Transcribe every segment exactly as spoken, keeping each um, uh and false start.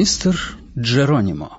Мистер Джеронимо.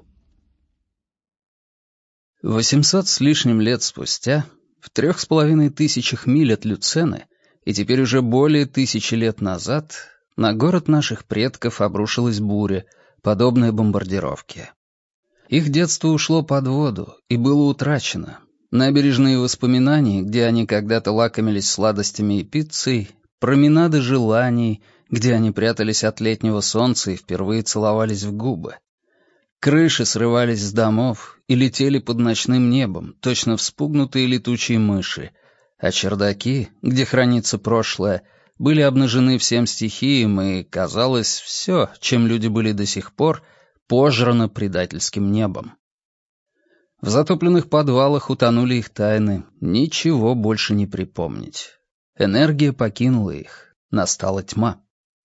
Восемьсот с лишним лет спустя, в трех с половиной тысячах миль от Люцены, и теперь уже более тысячи лет назад, на город наших предков обрушилась буря, подобная бомбардировке. Их детство ушло под воду и было утрачено. Набережные воспоминаний, где они когда-то лакомились сладостями и пиццей, променады желаний, где они прятались от летнего солнца и впервые целовались в губы. Крыши срывались с домов и летели под ночным небом, точно вспугнутые летучие мыши, а чердаки, где хранится прошлое, были обнажены всем стихиям, и, казалось, все, чем люди были до сих пор, пожрано предательским небом. В затопленных подвалах утонули их тайны, ничего больше не припомнить. Энергия покинула их, настала тьма.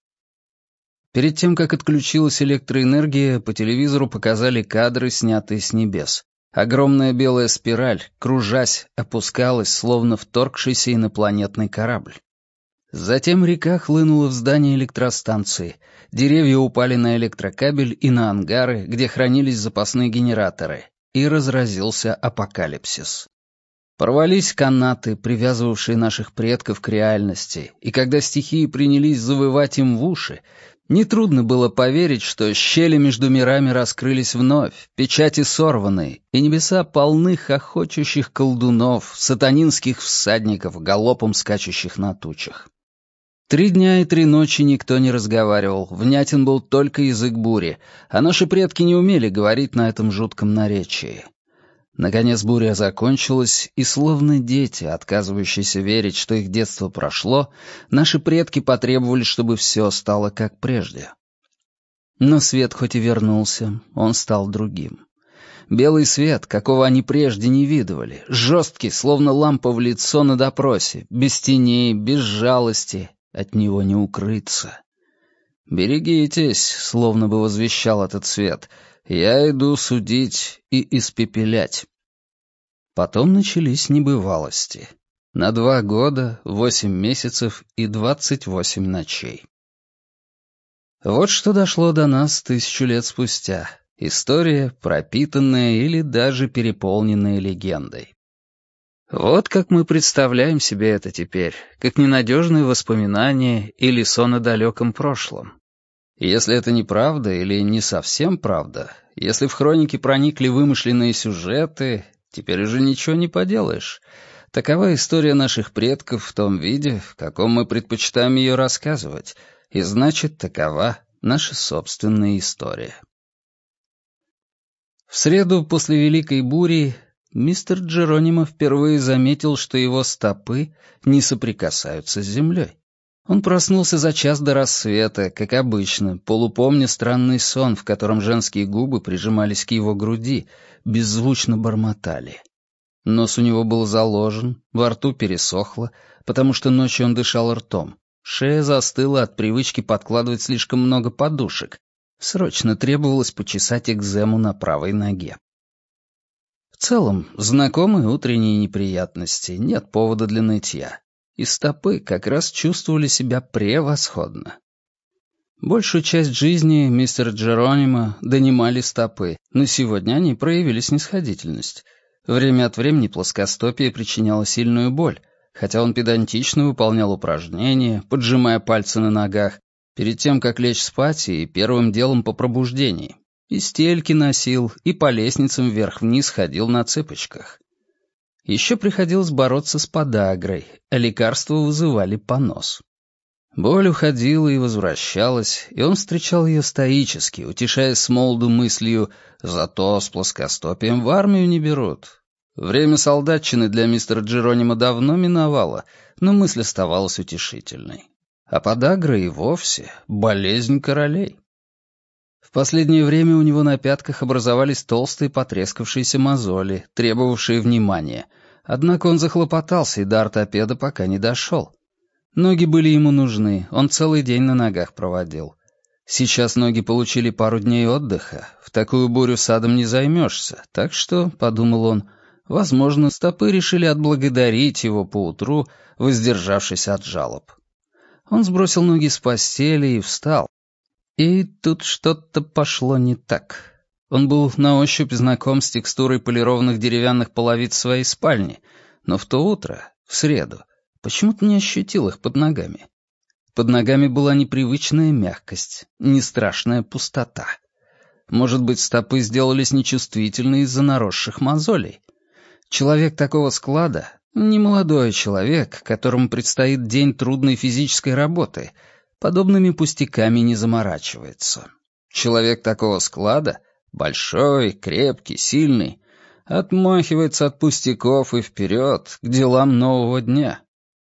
Перед тем, как отключилась электроэнергия, по телевизору показали кадры, снятые с небес. Огромная белая спираль, кружась, опускалась, словно вторгшийся инопланетный корабль. Затем река хлынула в здание электростанции, деревья упали на электрокабель и на ангары, где хранились запасные генераторы, и разразился апокалипсис. Порвались канаты, привязывавшие наших предков к реальности, и когда стихии принялись завывать им в уши, нетрудно было поверить, что щели между мирами раскрылись вновь, печати сорваны, и небеса полны хохочущих колдунов, сатанинских всадников, галопом скачущих на тучах. Три дня и три ночи никто не разговаривал, внятен был только язык бури, а наши предки не умели говорить на этом жутком наречии. Наконец буря закончилась, и словно дети, отказывающиеся верить, что их детство прошло, наши предки потребовали, чтобы все стало как прежде. Но свет хоть и вернулся, он стал другим. Белый свет, какого они прежде не видывали, жесткий, словно лампа в лицо на допросе, без теней, без жалости, от него не укрыться. «Берегитесь», словно бы возвещал этот свет, — «я иду судить и испепелять». Потом начались небывалости. На два года, восемь месяцев и двадцать восемь ночей. Вот что дошло до нас тысячу лет спустя. История, пропитанная или даже переполненная легендой. Вот как мы представляем себе это теперь, как ненадежные воспоминания или сон о далеком прошлом. Если это неправда или не совсем правда, если в хроники проникли вымышленные сюжеты, теперь уже ничего не поделаешь. Такова история наших предков в том виде, в каком мы предпочитаем ее рассказывать, и значит, такова наша собственная история. В среду после Великой бури мистер Джеронимо впервые заметил, что его стопы не соприкасаются с землей. Он проснулся за час до рассвета, как обычно, полупомня странный сон, в котором женские губы прижимались к его груди, беззвучно бормотали. Нос у него был заложен, во рту пересохло, потому что ночью он дышал ртом. Шея застыла от привычки подкладывать слишком много подушек. Срочно требовалось почесать экзему на правой ноге. В целом, знакомые утренние неприятности, нет повода для нытья. И стопы как раз чувствовали себя превосходно. Большую часть жизни мистер Джеронимо донимали стопы, но сегодня они проявили снисходительность. Время от времени плоскостопие причиняло сильную боль, хотя он педантично выполнял упражнения, поджимая пальцы на ногах, перед тем, как лечь спать и первым делом по пробуждении. И стельки носил, и по лестницам вверх-вниз ходил на цыпочках. Еще приходилось бороться с подагрой, а лекарства вызывали понос. Боль уходила и возвращалась, и он встречал ее стоически, утешаясь с молоду мыслью «зато с плоскостопием в армию не берут». Время солдатчины для мистера Джеронимо давно миновало, но мысль оставалась утешительной. А подагра и вовсе болезнь королей. В последнее время у него на пятках образовались толстые потрескавшиеся мозоли, требовавшие внимания, однако он захлопотался и до ортопеда пока не дошел. Ноги были ему нужны, он целый день на ногах проводил. Сейчас ноги получили пару дней отдыха, в такую бурю садом не займешься, так что, подумал он, возможно, стопы решили отблагодарить его поутру, воздержавшись от жалоб. Он сбросил ноги с постели и встал. И тут что-то пошло не так. Он был на ощупь знаком с текстурой полированных деревянных половиц своей спальни, но в то утро, в среду, почему-то не ощутил их под ногами. Под ногами была непривычная мягкость, не страшная пустота. Может быть, стопы сделались нечувствительны из-за наросших мозолей. Человек такого склада — немолодой человек, которому предстоит день трудной физической работы, подобными пустяками не заморачивается. Человек такого склада — большой, крепкий, сильный, отмахивается от пустяков и вперед к делам нового дня.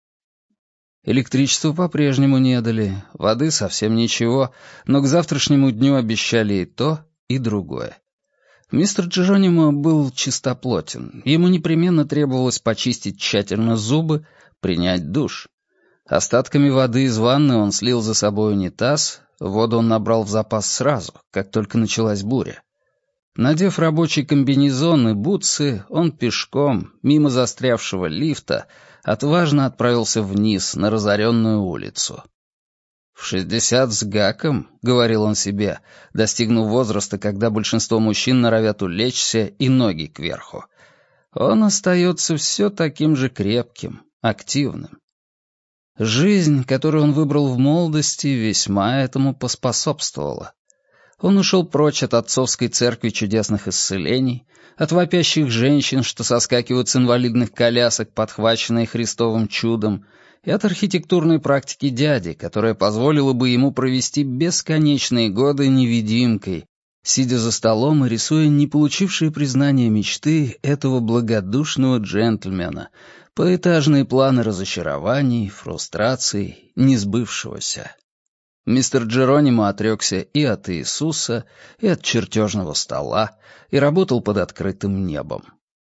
Электричества по-прежнему не дали, воды совсем ничего, но к завтрашнему дню обещали и то, и другое. Мистер Джеронимо был чистоплотен, ему непременно требовалось почистить тщательно зубы, принять душ. Остатками воды из ванны он слил за собой унитаз, воду он набрал в запас сразу, как только началась буря. Надев рабочий комбинезон и бутсы, он пешком, мимо застрявшего лифта, отважно отправился вниз, на разоренную улицу. «В шестьдесят с гаком», — говорил он себе, достигнув возраста, когда большинство мужчин норовят улечься и ноги кверху, он остается все таким же крепким, активным. Жизнь, которую он выбрал в молодости, весьма этому поспособствовала. Он ушел прочь от отцовской церкви чудесных исцелений, от вопящих женщин, что соскакивают с инвалидных колясок, подхваченные Христовым чудом, и от архитектурной практики дяди, которая позволила бы ему провести бесконечные годы невидимкой, сидя за столом и рисуя не получившие признания мечты этого благодушного джентльмена, поэтажные планы разочарований, фрустраций, несбывшегося. Мистер Джеронимо отрекся и от Иисуса, и от чертежного стола, и работал под открытым небом.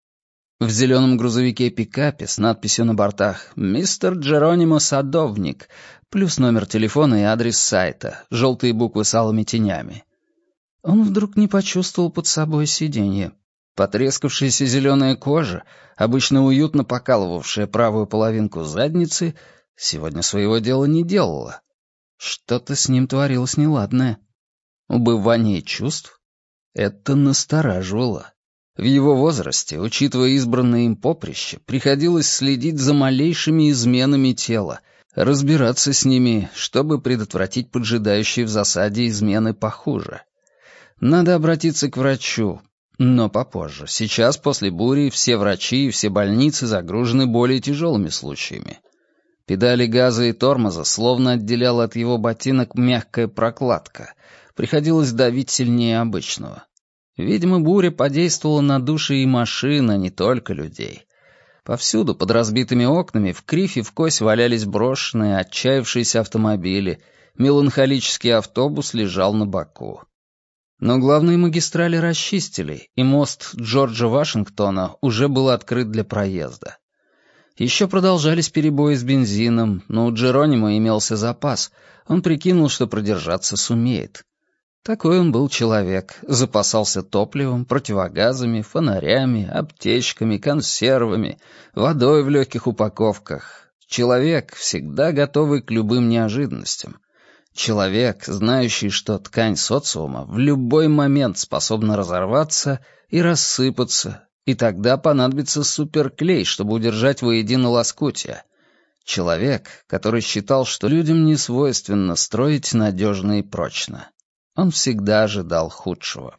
В зеленом грузовике-пикапе с надписью на бортах «Мистер Джеронимо Садовник», плюс номер телефона и адрес сайта, желтые буквы с алыми тенями. Он вдруг не почувствовал под собой сиденье. Потрескавшаяся зеленая кожа, обычно уютно покалывавшая правую половинку задницы, сегодня своего дела не делала. Что-то с ним творилось неладное. Убывание чувств? Это настораживало. В его возрасте, учитывая избранное им поприще, приходилось следить за малейшими изменами тела, разбираться с ними, чтобы предотвратить поджидающие в засаде измены похуже. Надо обратиться к врачу, но попозже. Сейчас, после бури, все врачи и все больницы загружены более тяжелыми случаями. Педали газа и тормоза словно отделяла от его ботинок мягкая прокладка. Приходилось давить сильнее обычного. Видимо, буря подействовала на души и машин, а не только людей. Повсюду, под разбитыми окнами, в кривь и в кось валялись брошенные, отчаявшиеся автомобили. Меланхолический автобус лежал на боку. Но главные магистрали расчистили, и мост Джорджа Вашингтона уже был открыт для проезда. Еще продолжались перебои с бензином, но у Джеронимо имелся запас. Он прикинул, что продержаться сумеет. Такой он был человек. Запасался топливом, противогазами, фонарями, аптечками, консервами, водой в легких упаковках. Человек, всегда готовый к любым неожиданностям. Человек, знающий, что ткань социума в любой момент способна разорваться и рассыпаться, и тогда понадобится суперклей, чтобы удержать воедино лоскутья. Человек, который считал, что людям не свойственно строить надежно и прочно. Он всегда ожидал худшего.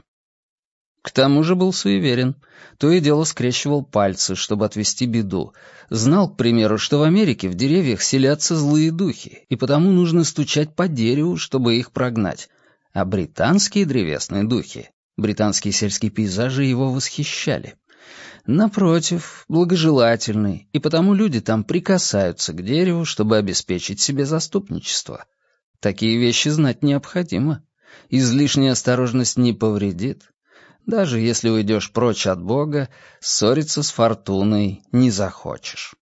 К тому же был суеверен. То и дело скрещивал пальцы, чтобы отвести беду. Знал, к примеру, что в Америке в деревьях селятся злые духи, и потому нужно стучать по дереву, чтобы их прогнать. А британские древесные духи, британские сельские пейзажи его восхищали. Напротив, благожелательный, и потому люди там прикасаются к дереву, чтобы обеспечить себе заступничество. Такие вещи знать необходимо. Излишняя осторожность не повредит. Даже если уйдешь прочь от Бога, ссориться с фортуной не захочешь.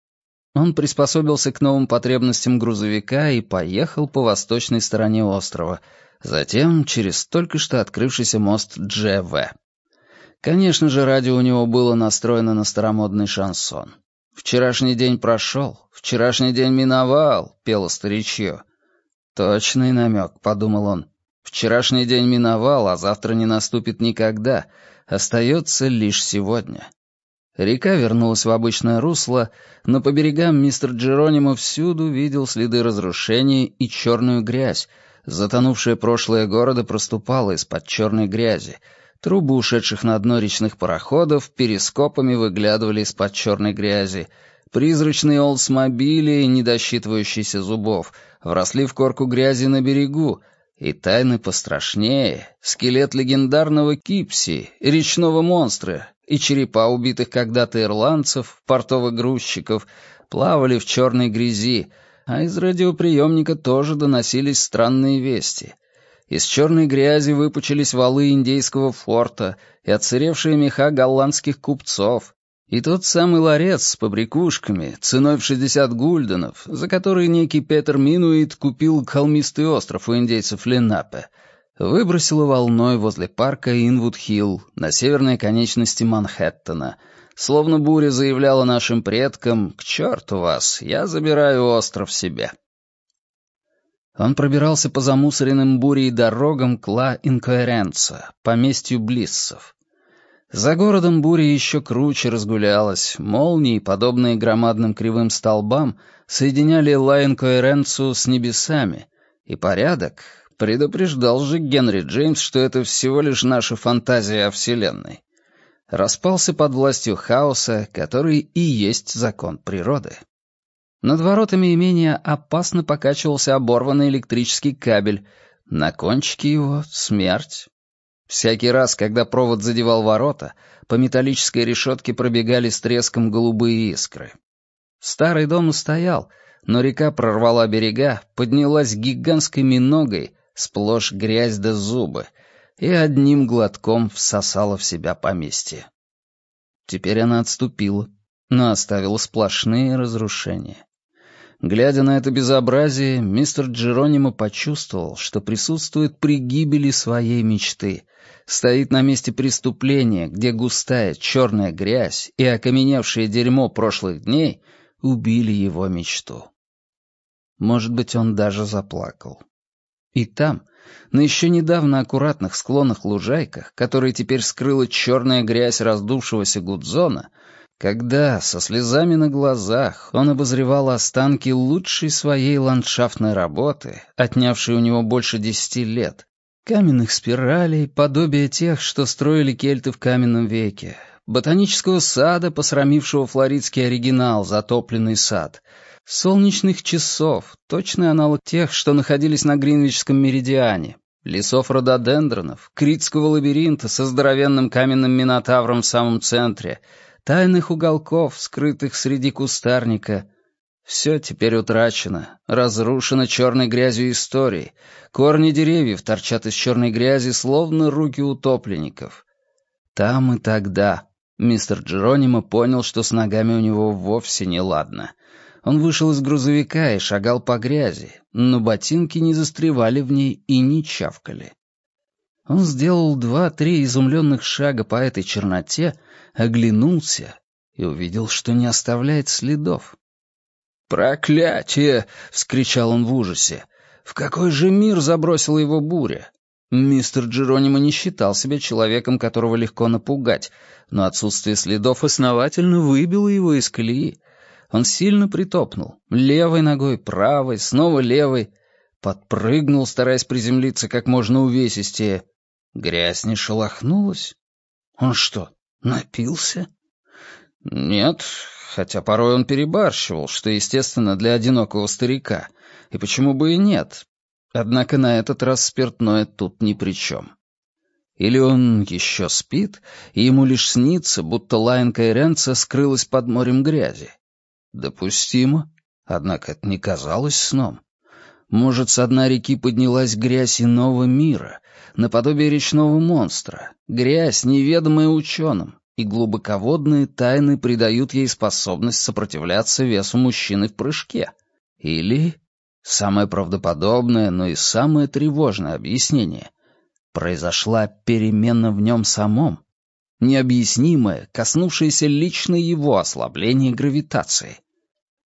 Он приспособился к новым потребностям грузовика и поехал по восточной стороне острова, затем через только что открывшийся мост Дже Вэ. Конечно же, радио у него было настроено на старомодный шансон. «Вчерашний день прошел, вчерашний день миновал», — пело старичье. «Точный намек», — подумал он. Вчерашний день миновал, а завтра не наступит никогда. Остается лишь сегодня. Река вернулась в обычное русло, но по берегам мистер Джеронимо всюду видел следы разрушений и черную грязь. Затонувшее прошлое города проступало из-под черной грязи. Трубы ушедших на дно речных пароходов перископами выглядывали из-под черной грязи. Призрачные олдсмобили, не досчитывающиеся зубов, вросли в корку грязи на берегу, и тайны пострашнее, скелет легендарного Кипси, речного монстра, и черепа убитых когда-то ирландцев, портовых грузчиков, плавали в черной грязи, а из радиоприемника тоже доносились странные вести. Из черной грязи выпучились валы индейского форта и отсыревшие меха голландских купцов, и тот самый ларец с побрякушками, ценой в шестьдесят гульденов, за который некий Петер Минуит купил холмистый остров у индейцев Ленапе, выбросило волной возле парка Инвуд-Хилл на северной конечности Манхэттена, словно буря заявляла нашим предкам: «К черту вас, я забираю остров себе». Он пробирался по замусоренным бурей дорогам к Ла-Инкоэренца, поместью Блиссов. За городом буря еще круче разгулялась, молнии, подобные громадным кривым столбам, соединяли Ла-Инкоэренцу с небесами, и порядок предупреждал же Генри Джеймс, что это всего лишь наша фантазия о Вселенной. Распался под властью хаоса, который и есть закон природы. Над воротами имения опасно покачивался оборванный электрический кабель, на кончике его — смерть. Всякий раз, когда провод задевал ворота, по металлической решетке пробегали с треском голубые искры. Старый дом устоял, но река прорвала берега, поднялась гигантской миногой, сплошь грязь да зубы, и одним глотком всосала в себя поместье. Теперь она отступила, но оставила сплошные разрушения. Глядя на это безобразие, мистер Джеронимо почувствовал, что присутствует при гибели своей мечты, стоит на месте преступления, где густая черная грязь и окаменевшее дерьмо прошлых дней убили его мечту. Может быть, он даже заплакал. И там, на еще недавно аккуратных склонных лужайках, которые теперь скрыла черная грязь раздувшегося Гудзона, когда со слезами на глазах он обозревал останки лучшей своей ландшафтной работы, отнявшей у него больше десяти лет, каменных спиралей, подобие тех, что строили кельты в каменном веке, ботанического сада, посрамившего флоридский оригинал, затопленный сад, солнечных часов, точный аналог тех, что находились на Гринвичском меридиане, лесов рододендронов, критского лабиринта со здоровенным каменным минотавром в самом центре, тайных уголков, скрытых среди кустарника. Все теперь утрачено, разрушено черной грязью истории. Корни деревьев торчат из черной грязи, словно руки утопленников. Там и тогда мистер Джеронимо понял, что с ногами у него вовсе не ладно. Он вышел из грузовика и шагал по грязи, но ботинки не застревали в ней и не чавкали. Он сделал два-три изумленных шага по этой черноте, оглянулся и увидел, что не оставляет следов. «Проклятие!» — вскричал он в ужасе. «В какой же мир забросила его буря?» Мистер Джеронимо не считал себя человеком, которого легко напугать, но отсутствие следов основательно выбило его из колеи. Он сильно притопнул, левой ногой, правой, снова левой, подпрыгнул, стараясь приземлиться как можно увесистее. Грязь не шелохнулась. Он что, напился? Нет, хотя порой он перебарщивал, что естественно для одинокого старика. И почему бы и нет? Однако на этот раз спиртное тут ни при чем. Или он еще спит, и ему лишь снится, будто Ла-Инкоэренца скрылась под морем грязи. Допустимо, однако это не казалось сном. Может, со дна реки поднялась грязь иного мира, наподобие речного монстра, грязь, неведомая ученым, и глубоководные тайны придают ей способность сопротивляться весу мужчины в прыжке. Или, самое правдоподобное, но и самое тревожное объяснение, произошла перемена в нем самом, необъяснимое, коснувшееся лично его ослабления гравитации.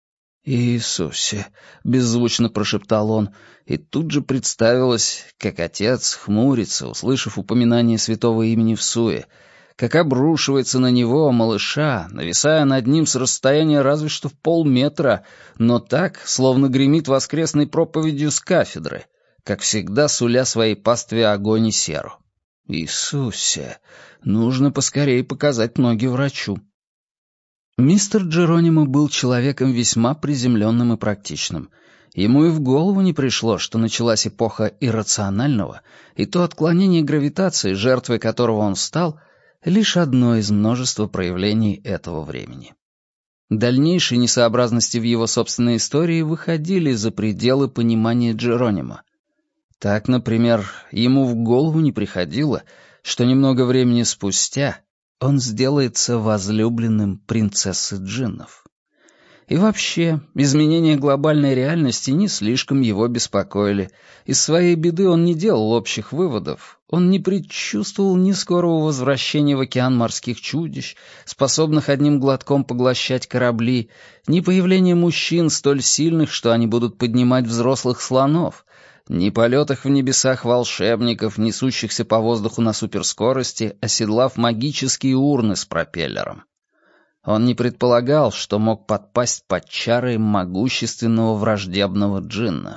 «Иисусе!» — беззвучно прошептал он, и тут же представилось, как отец хмурится, услышав упоминание святого имени в суе, как обрушивается на него, малыша, нависая над ним с расстояния разве что в полметра, но так, словно гремит воскресной проповедью с кафедры, как всегда суля своей пастве огонь и серу. «Иисусе! Нужно поскорее показать ноги врачу». Мистер Джеронимо был человеком весьма приземленным и практичным. Ему и в голову не пришло, что началась эпоха иррационального, и то отклонение гравитации, жертвой которого он стал, лишь одно из множества проявлений этого времени. Дальнейшие несообразности в его собственной истории выходили за пределы понимания Джеронимо. Так, например, ему в голову не приходило, что немного времени спустя он сделается возлюбленным принцессы джиннов. И вообще, изменения глобальной реальности не слишком его беспокоили. Из своей беды он не делал общих выводов. Он не предчувствовал ни скорого возвращения в океан морских чудищ, способных одним глотком поглощать корабли, ни появления мужчин столь сильных, что они будут поднимать взрослых слонов, ни полетах в небесах волшебников, несущихся по воздуху на суперскорости, оседлав магические урны с пропеллером. Он не предполагал, что мог подпасть под чары могущественного враждебного джинна.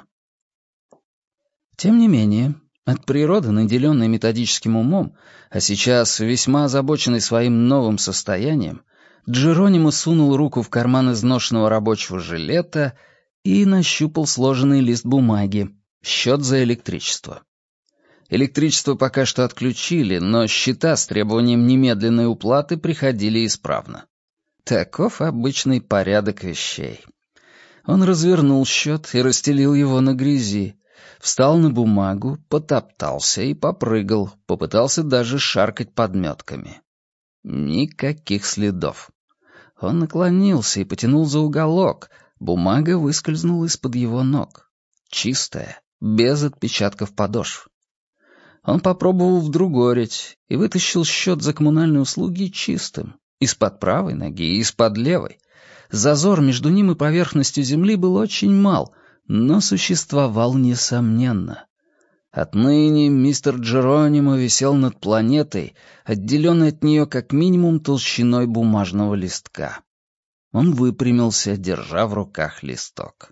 Тем не менее, от природы, наделенной методическим умом, а сейчас весьма озабоченный своим новым состоянием, Джеронимо сунул руку в карман изношенного рабочего жилета и нащупал сложенный лист бумаги, счет за электричество. Электричество пока что отключили, но счета с требованием немедленной уплаты приходили исправно. Таков обычный порядок вещей. Он развернул счет и расстелил его на грязи, встал на бумагу, потоптался и попрыгал, попытался даже шаркать подметками. Никаких следов. Он наклонился и потянул за уголок, бумага выскользнула из-под его ног. Чистая, без отпечатков подошв. Он попробовал вдругорить и вытащил счет за коммунальные услуги чистым. Из-под правой ноги и из-под левой. Зазор между ним и поверхностью земли был очень мал, но существовал несомненно. Отныне мистер Джеронимо висел над планетой, отделенной от нее как минимум толщиной бумажного листка. Он выпрямился, держа в руках листок.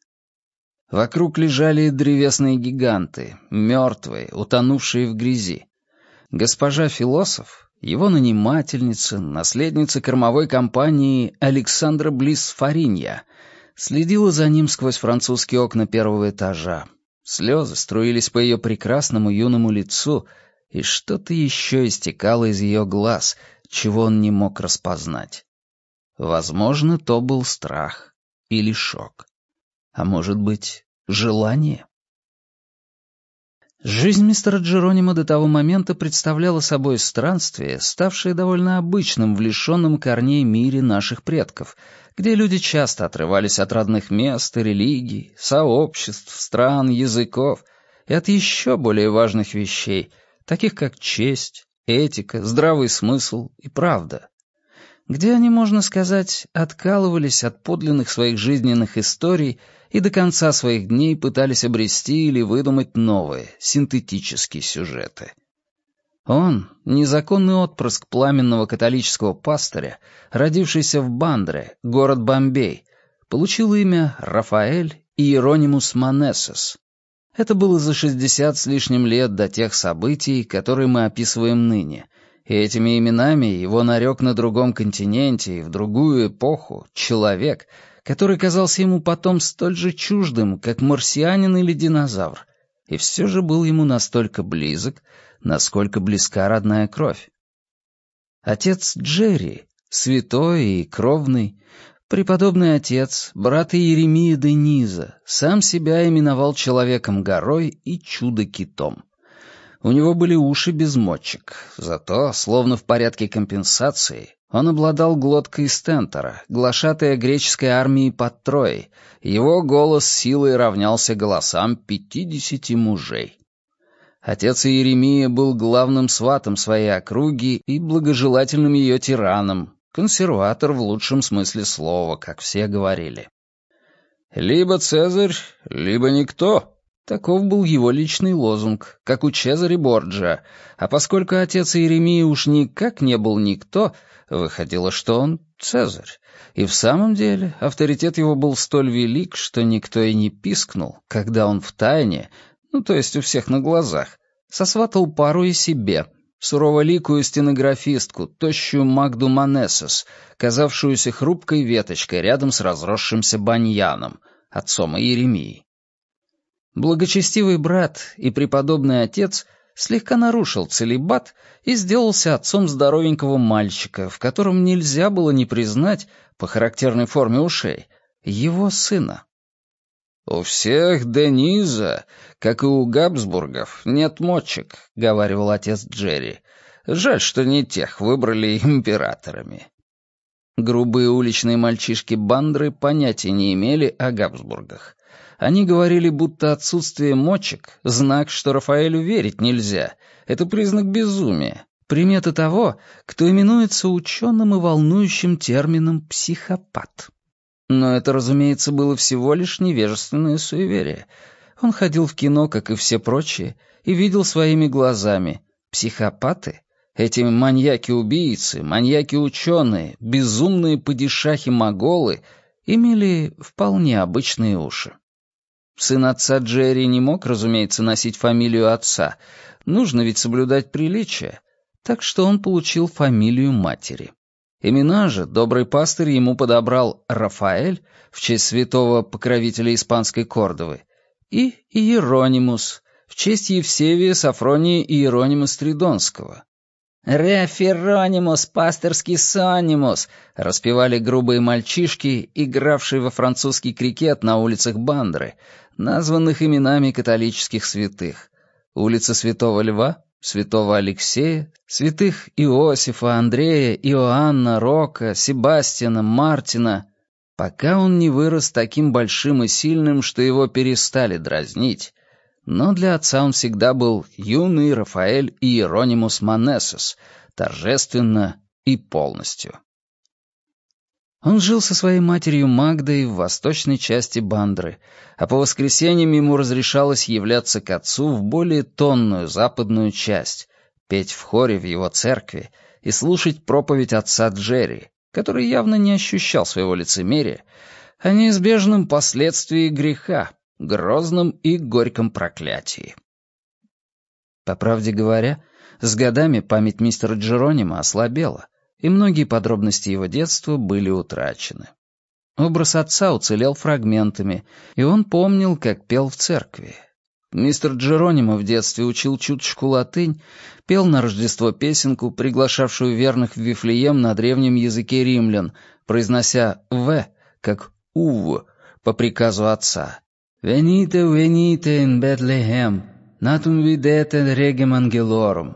Вокруг лежали древесные гиганты, мертвые, утонувшие в грязи. Госпожа Философ, его нанимательница, наследница кормовой компании Александра Блисс-Фаринья, следила за ним сквозь французские окна первого этажа. Слезы струились по ее прекрасному юному лицу, и что-то еще истекало из ее глаз, чего он не мог распознать. Возможно, то был страх или шок. А может быть, желание? Жизнь мистера Джеронимо до того момента представляла собой странствие, ставшее довольно обычным в лишенном корней мире наших предков, где люди часто отрывались от родных мест и религий, сообществ, стран, языков и от еще более важных вещей, таких как честь, этика, здравый смысл и правда, где они, можно сказать, откалывались от подлинных своих жизненных историй и до конца своих дней пытались обрести или выдумать новые, синтетические сюжеты. Он, незаконный отпрыск пламенного католического пастыря, родившийся в Бандре, город Бомбей, получил имя Рафаэль Иеронимус Манессес. Это было за шестьдесят с лишним лет до тех событий, которые мы описываем ныне, и этими именами его нарек на другом континенте и в другую эпоху человек, который казался ему потом столь же чуждым, как марсианин или динозавр, и все же был ему настолько близок, насколько близка родная кровь. Отец Джерри, святой и кровный, преподобный отец, брат Иеремия Дениза, сам себя именовал человеком-горой и чудо-китом. У него были уши без мочек, зато, словно в порядке компенсации, он обладал глоткой стентора, глашатая греческой армии под Троей. Его голос силой равнялся голосам пятидесяти мужей. Отец Иеремия был главным сватом своей округи и благожелательным ее тираном, консерватор в лучшем смысле слова, как все говорили. «Либо Цезарь, либо никто». Таков был его личный лозунг, как у Чезаре Борджиа, а поскольку отец Иеремии уж никак не был никто, выходило, что он Цезарь. И в самом деле авторитет его был столь велик, что никто и не пискнул, когда он втайне, ну то есть у всех на глазах, сосватал пару и себе, суроволикую стенографистку, тощую Магду Манессос, казавшуюся хрупкой веточкой рядом с разросшимся баньяном, отцом Иеремии. Благочестивый брат и преподобный отец слегка нарушил целибат и сделался отцом здоровенького мальчика, в котором нельзя было не признать, по характерной форме ушей, его сына. «У всех Дениза, как и у Габсбургов, нет мочек», — говаривал отец Джерри. «Жаль, что не тех выбрали императорами». Грубые уличные мальчишки-бандры понятия не имели о Габсбургах. Они говорили, будто отсутствие мочек — знак, что Рафаэлю верить нельзя. Это признак безумия, примета того, кто именуется ученым и волнующим термином «психопат». Но это, разумеется, было всего лишь невежественное суеверие. Он ходил в кино, как и все прочие, и видел своими глазами. Психопаты, эти маньяки-убийцы, маньяки-ученые, безумные падишахи-моголы, имели вполне обычные уши. Сын отца Джерри не мог, разумеется, носить фамилию отца. Нужно ведь соблюдать приличие. Так что он получил фамилию матери. Имена же добрый пастырь ему подобрал Рафаэль в честь святого покровителя испанской Кордовы и Иеронимус в честь Евсевия Сафрония Иеронима Стридонского. «Реферонимус, пасторский сонимус», — распевали грубые мальчишки, игравшие во французский крикет на улицах Бандры, названных именами католических святых. Улица Святого Льва, Святого Алексея, святых Иосифа, Андрея, Иоанна, Рока, Себастьяна, Мартина, пока он не вырос таким большим и сильным, что его перестали дразнить. Но для отца он всегда был юный Рафаэль Иеронимус Манессос, торжественно и полностью. Он жил со своей матерью Магдой в восточной части Бандры, а по воскресеньям ему разрешалось являться к отцу в более тонную западную часть, петь в хоре в его церкви и слушать проповедь отца Джерри, который явно не ощущал своего лицемерия, о неизбежном последствии греха, грозном и горьком проклятии. По правде говоря, с годами память мистера Джеронима ослабела, и многие подробности его детства были утрачены. Образ отца уцелел фрагментами, и он помнил, как пел в церкви. Мистер Джеронимо в детстве учил чуточку латынь, пел на Рождество песенку, приглашавшую верных в Вифлеем на древнем языке римлян, произнося «в», как «ув», по приказу отца. «Venite, venite in Bethlehem, natum videte regem angelorum».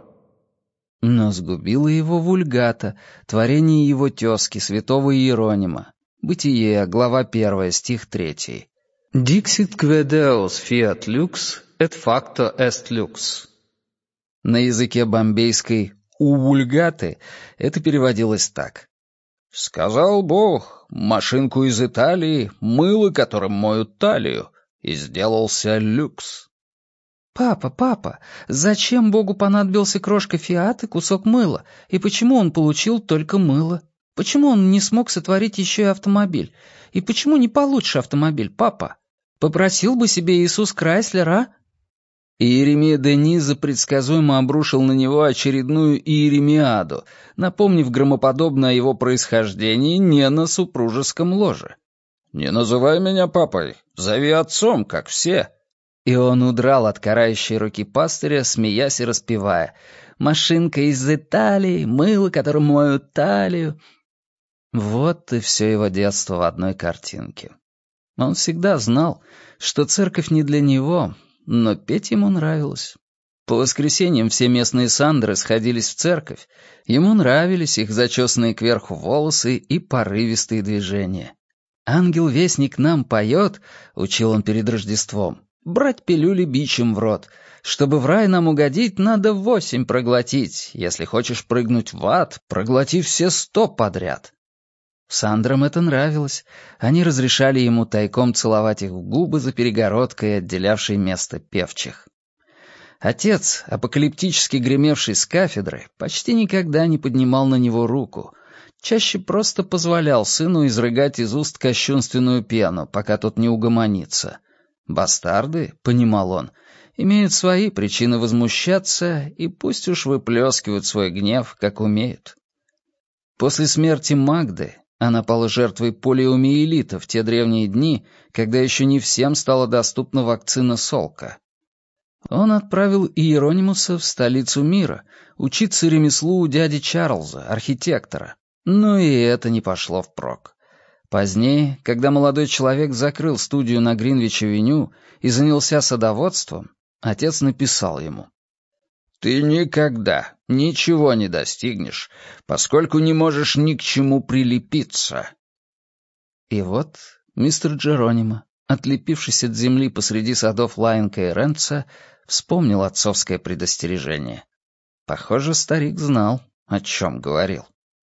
Но сгубила его вульгата, творение его тезки, святого Иеронима. Бытие, глава первая, стих третий. «Dixit que Deus fiat lux, et facto est lux». На языке бомбейской «у вульгаты» это переводилось так. «Сказал Бог, машинку из Италии, мыло, которым моют талию, и сделался люкс». «Папа, папа, зачем Богу понадобился крошка фиат и кусок мыла? И почему он получил только мыло? Почему он не смог сотворить еще и автомобиль? И почему не получше автомобиль, папа? Попросил бы себе Иисус Крайслер, а?» И Иеремия Дениза предсказуемо обрушил на него очередную иеремиаду, напомнив громоподобно о его происхождении не на супружеском ложе. «Не называй меня папой, зови отцом, как все». И он удрал от карающей руки пастыря, смеясь и распевая: «Машинка из Италии, мыло, которым моют талию». Вот и все его детство в одной картинке. Он всегда знал, что церковь не для него, но петь ему нравилось. По воскресеньям все местные сандры сходились в церковь. Ему нравились их зачесанные кверху волосы и порывистые движения. «Ангел-вестник нам поет», — учил он перед Рождеством, «брать пилюли бичем в рот. Чтобы в рай нам угодить, надо восемь проглотить. Если хочешь прыгнуть в ад, проглоти все сто подряд». Сандрам это нравилось. Они разрешали ему тайком целовать их в губы за перегородкой, отделявшей место певчих. Отец, апокалиптически гремевший с кафедры, почти никогда не поднимал на него руку, чаще просто позволял сыну изрыгать из уст кощунственную пену, пока тот не угомонится. Бастарды, понимал он, имеют свои причины возмущаться, и пусть уж выплескивают свой гнев, как умеют. После смерти Магды она пала жертвой полиомиелита в те древние дни, когда еще не всем стала доступна вакцина Солка. Он отправил Иеронимуса в столицу мира, учиться ремеслу у дяди Чарльза, архитектора. Но и это не пошло впрок. Позднее, когда молодой человек закрыл студию на Гринвич-авеню и занялся садоводством, отец написал ему: «Ты никогда ничего не достигнешь, поскольку не можешь ни к чему прилепиться». И вот мистер Джеронимо, отлепившись от земли посреди садов Лайнка и Ренца, вспомнил отцовское предостережение. Похоже, старик знал, о чем говорил.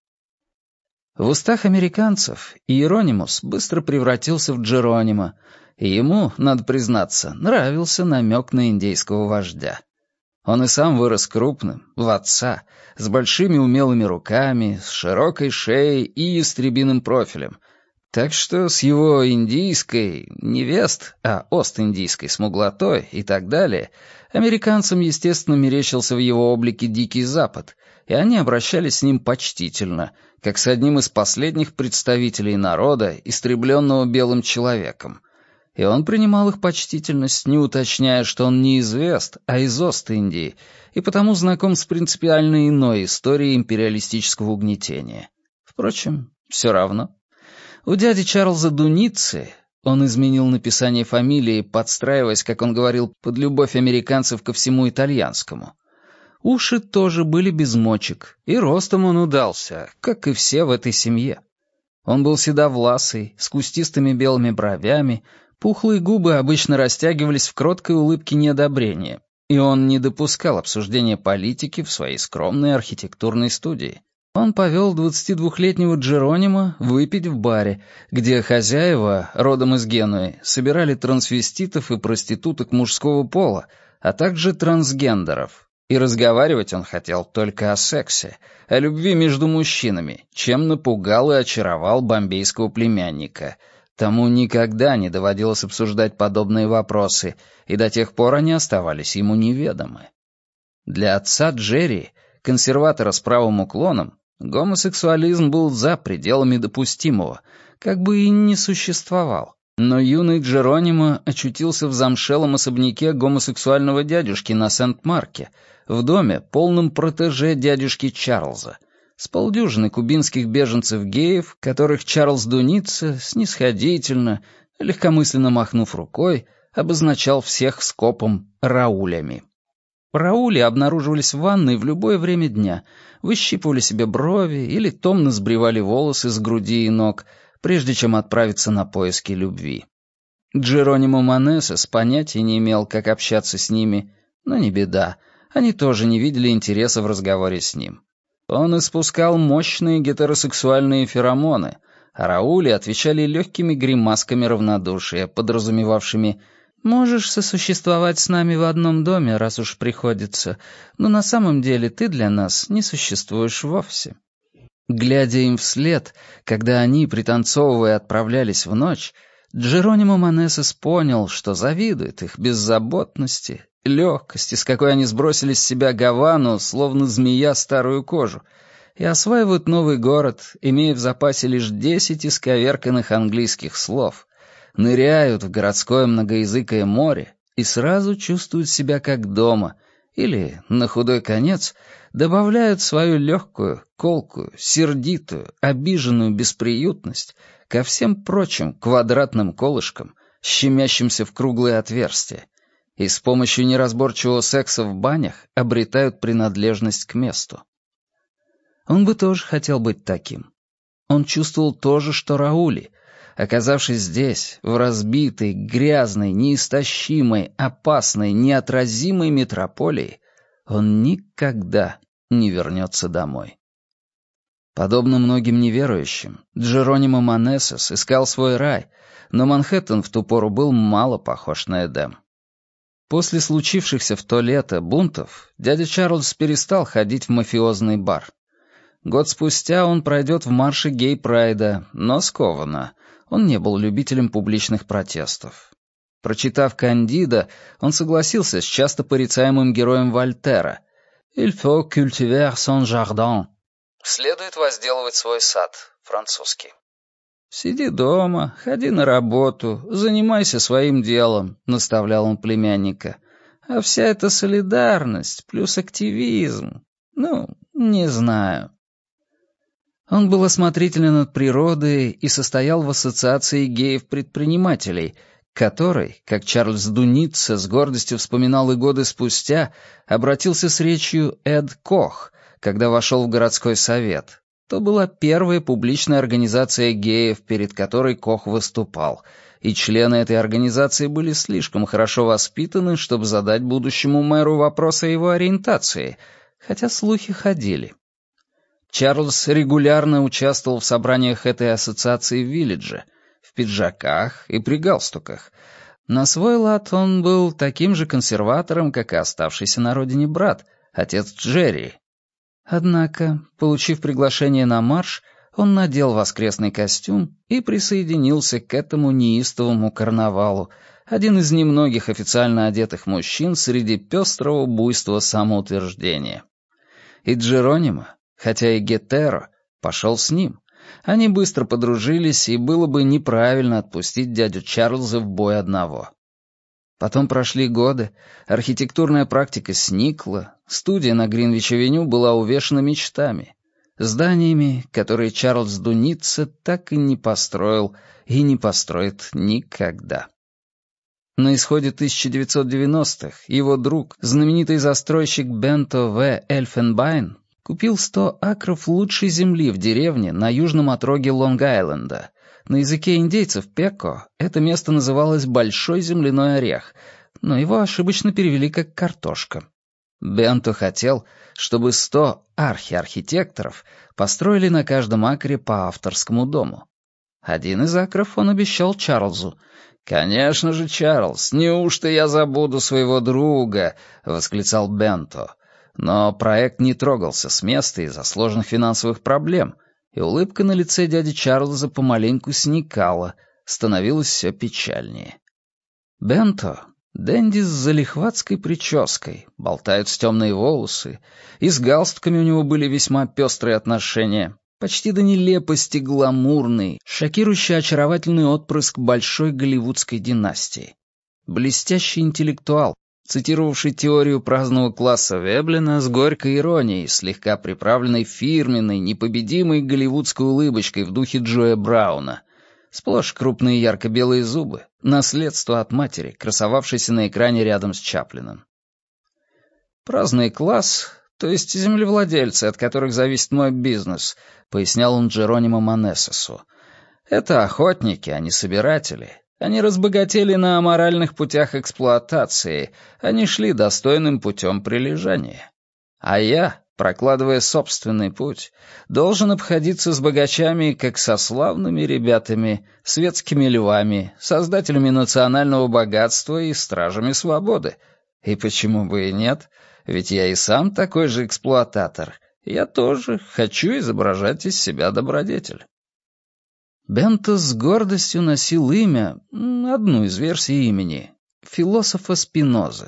В устах американцев Иеронимус быстро превратился в Джеронимо, и ему, надо признаться, нравился намек на индейского вождя. Он и сам вырос крупным, в отца, с большими умелыми руками, с широкой шеей и ястребиным профилем, так что с его индийской, не вест, а ост-индийской смуглотой и так далее, американцам, естественно, мерещился в его облике Дикий Запад, и они обращались с ним почтительно, как с одним из последних представителей народа, истребленного белым человеком. И он принимал их почтительность, не уточняя, что он не из Вест, а из Ост-Индии, и потому знаком с принципиально иной историей империалистического угнетения. Впрочем, все равно. У дяди Чарльза Дуницы, он изменил написание фамилии, подстраиваясь, как он говорил, под любовь американцев ко всему итальянскому, уши тоже были без мочек, и ростом он удался, как и все в этой семье. Он был седовласый, с кустистыми белыми бровями, пухлые губы обычно растягивались в кроткой улыбке неодобрения, и он не допускал обсуждения политики в своей скромной архитектурной студии. Он повел двадцатидвухлетнего Джеронимо выпить в баре, где хозяева, родом из Генуи, собирали трансвеститов и проституток мужского пола, а также трансгендеров. И разговаривать он хотел только о сексе, о любви между мужчинами, чем напугал и очаровал бомбейского племянника. Тому никогда не доводилось обсуждать подобные вопросы, и до тех пор они оставались ему неведомы. Для отца Джерри, консерватора с правым уклоном, гомосексуализм был за пределами допустимого, как бы и не существовал. Но юный Джеронимо очутился в замшелом особняке гомосексуального дядюшки на Сент-Марке, в доме, полном протеже дядюшки Чарльза, с полдюжины кубинских беженцев-геев, которых Чарльз Дуница снисходительно, легкомысленно махнув рукой, обозначал всех скопом раулями. Раули обнаруживались в ванной в любое время дня, выщипывали себе брови или томно сбривали волосы с груди и ног, прежде чем отправиться на поиски любви. Джеронимо Манесес понятия не имел, как общаться с ними, но не беда, они тоже не видели интереса в разговоре с ним. Он испускал мощные гетеросексуальные феромоны, а Раули отвечали легкими гримасками равнодушия, подразумевавшими «можешь сосуществовать с нами в одном доме, раз уж приходится, но на самом деле ты для нас не существуешь вовсе». Глядя им вслед, когда они, пританцовывая, отправлялись в ночь, Джеронимо Манесес понял, что завидует их беззаботности, легкости, с какой они сбросили с себя Гавану, словно змея старую кожу, и осваивают новый город, имея в запасе лишь десять исковерканных английских слов, ныряют в городское многоязыкое море и сразу чувствуют себя как дома, или, на худой конец, добавляют свою легкую, колкую, сердитую, обиженную бесприютность ко всем прочим квадратным колышкам, щемящимся в круглые отверстия, и с помощью неразборчивого секса в банях обретают принадлежность к месту. Он бы тоже хотел быть таким. Он чувствовал то же, что Раули. Оказавшись здесь, в разбитой, грязной, неистощимой, опасной, неотразимой метрополии, он никогда не вернется домой. Подобно многим неверующим, Джеронимо Манесос искал свой рай, но Манхэттен в ту пору был мало похож на Эдем. После случившихся в то лето бунтов дядя Чарльз перестал ходить в мафиозный бар. Год спустя он пройдет в марше гей-прайда, но скованно. Он не был любителем публичных протестов. Прочитав «Кандида», он согласился с часто порицаемым героем Вольтера «Il faut cultiver son jardin». «Следует возделывать свой сад», французский. «Сиди дома, ходи на работу, занимайся своим делом», — наставлял он племянника. «А вся эта солидарность плюс активизм, ну, не знаю». Он был осмотрителен над природой и состоял в ассоциации геев-предпринимателей, который, как Чарльз Дуница с гордостью вспоминал и годы спустя, обратился с речью «Эд Кох», когда вошел в городской совет. То была первая публичная организация геев, перед которой Кох выступал, и члены этой организации были слишком хорошо воспитаны, чтобы задать будущему мэру вопрос о его ориентации, хотя слухи ходили. Чарльз регулярно участвовал в собраниях этой ассоциации в Виллидже, в пиджаках и при галстуках. На свой лад он был таким же консерватором, как и оставшийся на родине брат, отец Джерри. Однако, получив приглашение на марш, он надел воскресный костюм и присоединился к этому неистовому карнавалу, один из немногих официально одетых мужчин среди пестрого буйства самоутверждения. И Джеронимо, хотя и гетеро, пошел с ним. Они быстро подружились, и было бы неправильно отпустить дядю Чарльза в бой одного. Потом прошли годы, архитектурная практика сникла, студия на Гринвич-авеню была увешана мечтами, зданиями, которые Чарльз Дуница так и не построил и не построит никогда. На исходе тысяча девятьсот девяностых его друг, знаменитый застройщик Бенто В. Эльфенбайн, купил сто акров лучшей земли в деревне на южном отроге Лонг-Айленда. На языке индейцев Пеко это место называлось «Большой земляной орех», но его ошибочно перевели как «картошка». Бенто хотел, чтобы сто архиархитекторов построили на каждом акре по авторскому дому. Один из акров он обещал Чарльзу. «Конечно же, Чарльз, неужто я забуду своего друга?» — восклицал Бенто. Но проект не трогался с места из-за сложных финансовых проблем, и улыбка на лице дяди Чарльза помаленьку сникала, становилось все печальнее. Бенто, денди с залихватской прической, болтаются темные волосы, и с галстуками у него были весьма пестрые отношения, почти до нелепости гламурный, шокирующий очаровательный отпрыск большой голливудской династии. Блестящий интеллектуал, цитировавший теорию праздного класса Веблина с горькой иронией, слегка приправленной фирменной, непобедимой голливудской улыбочкой в духе Джоя Брауна. Сплошь крупные ярко-белые зубы, наследство от матери, красовавшейся на экране рядом с Чаплином. «Праздный класс, то есть землевладельцы, от которых зависит мой бизнес», — пояснял он Джеронимо Манесосу. «Это охотники, а не собиратели». Они разбогатели на аморальных путях эксплуатации, они шли достойным путем прилежания. А я, прокладывая собственный путь, должен обходиться с богачами, как со славными ребятами, светскими львами, создателями национального богатства и стражами свободы. И почему бы и нет? Ведь я и сам такой же эксплуататор. Я тоже хочу изображать из себя добродетель. Бенто с гордостью носил имя, одну из версий имени, философа Спинозы.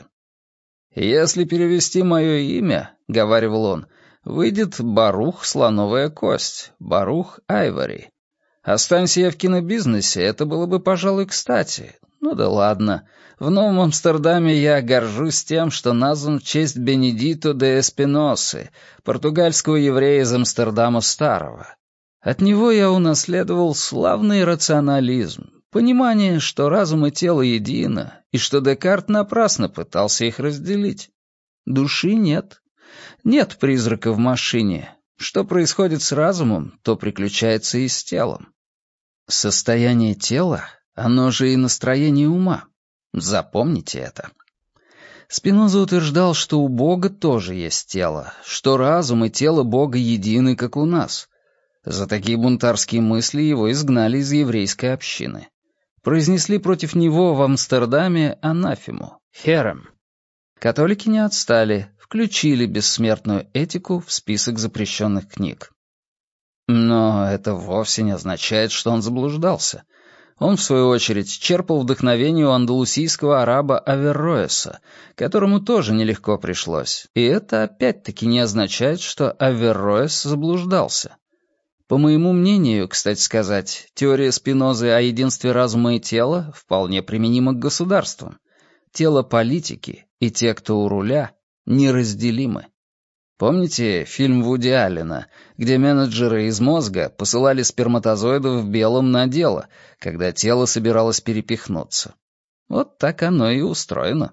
«Если перевести мое имя, — говаривал он, — выйдет Барух Слоновая Кость, Барух Айвори. Останься я в кинобизнесе, это было бы, пожалуй, кстати. Ну да ладно. В Новом Амстердаме я горжусь тем, что назван в честь Бенедито де Эспиносы, португальского еврея из Амстердама Старого. От него я унаследовал славный рационализм, понимание, что разум и тело едино, и что Декарт напрасно пытался их разделить. Души нет. Нет призрака в машине. Что происходит с разумом, то приключается и с телом. Состояние тела, оно же и настроение ума. Запомните это. Спиноза утверждал, что у Бога тоже есть тело, что разум и тело Бога едины, как у нас. За такие бунтарские мысли его изгнали из еврейской общины. Произнесли против него в Амстердаме анафему, херем. Католики не отстали, включили бессмертную этику в список запрещенных книг. Но это вовсе не означает, что он заблуждался. Он, в свою очередь, черпал вдохновение у андалусийского араба Аверроэса, которому тоже нелегко пришлось. И это опять-таки не означает, что Аверроэс заблуждался. По моему мнению, кстати сказать, теория Спинозы о единстве разума и тела вполне применима к государствам. Тело политики и те, кто у руля, неразделимы. Помните фильм Вуди Аллена, где менеджеры из мозга посылали сперматозоидов в белом на дело, когда тело собиралось перепихнуться? Вот так оно и устроено.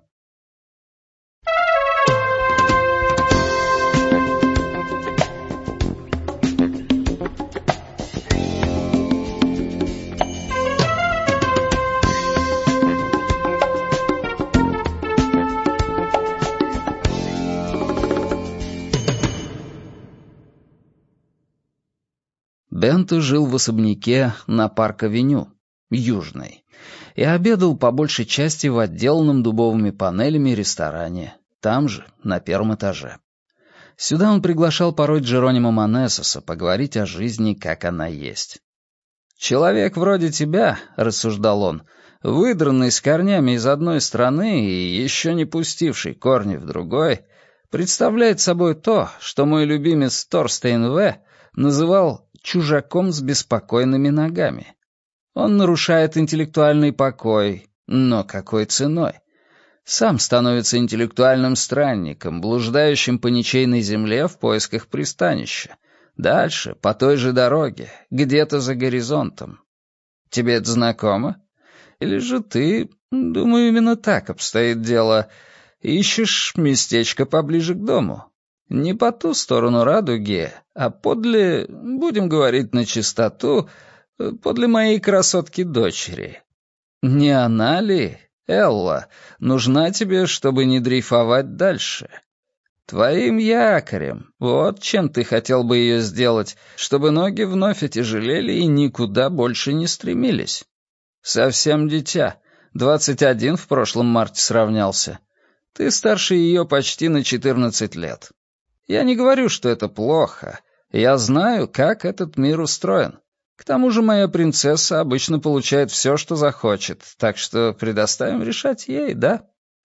Бенто жил в особняке на Парк-авеню, Южной, и обедал по большей части в отделанном дубовыми панелями ресторане, там же, на первом этаже. Сюда он приглашал порой Джеронимо Манессоса поговорить о жизни, как она есть. «Человек вроде тебя», — рассуждал он, — «выдранный с корнями из одной страны и еще не пустивший корни в другой, представляет собой то, что мой любимец Торстейн В. называл чужаком с беспокойными ногами. Он нарушает интеллектуальный покой, но какой ценой? Сам становится интеллектуальным странником, блуждающим по ничейной земле в поисках пристанища. Дальше, по той же дороге, где-то за горизонтом. Тебе это знакомо? Или же ты, думаю, именно так обстоит дело, ищешь местечко поближе к дому? Не по ту сторону радуги, а подле, будем говорить на чистоту, подле моей красотки-дочери. Не она ли, Элла, нужна тебе, чтобы не дрейфовать дальше? Твоим якорем, вот чем ты хотел бы ее сделать, чтобы ноги вновь отяжелели и никуда больше не стремились. Совсем дитя, двадцать один в прошлом марте сравнялся. Ты старше ее почти на четырнадцать лет. Я не говорю, что это плохо. Я знаю, как этот мир устроен. К тому же моя принцесса обычно получает все, что захочет, так что предоставим решать ей, да?»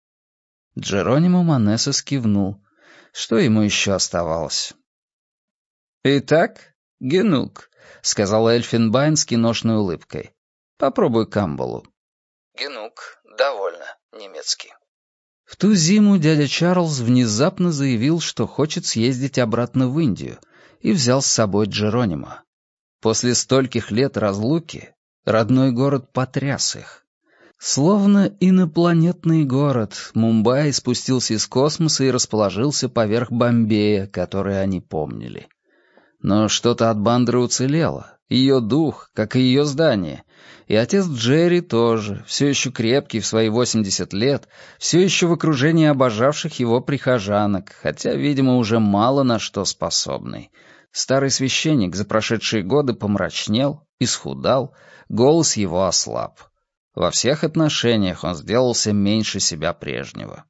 Джеронимо Манессос кивнул. Что ему еще оставалось? «Итак, генук», — сказал Эльфенбайн с киношной улыбкой. «Попробуй камбалу». «Генук, довольно, немецкий». В ту зиму дядя Чарльз внезапно заявил, что хочет съездить обратно в Индию, и взял с собой Джеронимо. После стольких лет разлуки родной город потряс их. Словно инопланетный город, Мумбаи спустился из космоса и расположился поверх Бомбея, который они помнили. Но что-то от Бандры уцелело, ее дух, как и ее здание. И отец Джерри тоже, все еще крепкий в свои восемьдесят лет, все еще в окружении обожавших его прихожанок, хотя, видимо, уже мало на что способный. Старый священник за прошедшие годы помрачнел, исхудал, голос его ослаб. Во всех отношениях он сделался меньше себя прежнего.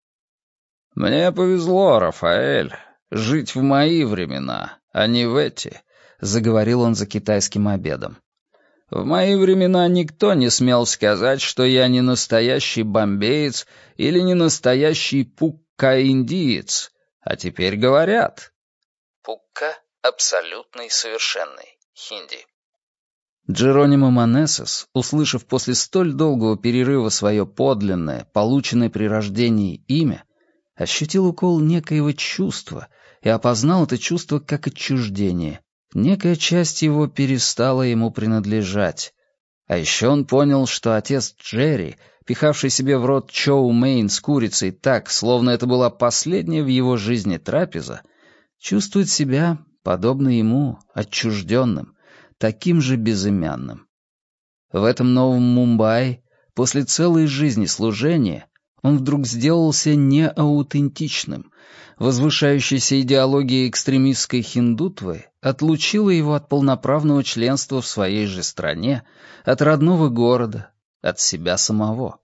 «Мне повезло, Рафаэль, жить в мои времена, а не в эти», — заговорил он за китайским обедом. «В мои времена никто не смел сказать, что я не настоящий бомбеец или не настоящий пукка-индиец, а теперь говорят». Пукка — абсолютный, совершенный, хинди. Джеронимо Манессос, услышав после столь долгого перерыва свое подлинное, полученное при рождении имя, ощутил укол некоего чувства и опознал это чувство как отчуждение. Некая часть его перестала ему принадлежать. А еще он понял, что отец Джерри, пихавший себе в рот чоу-мейн с курицей так, словно это была последняя в его жизни трапеза, чувствует себя, подобно ему, отчужденным, таким же безымянным. В этом новом Мумбаи, после целой жизни служения, он вдруг сделался неаутентичным. Возвышающаяся идеология экстремистской хиндутвы отлучила его от полноправного членства в своей же стране, от родного города, от себя самого.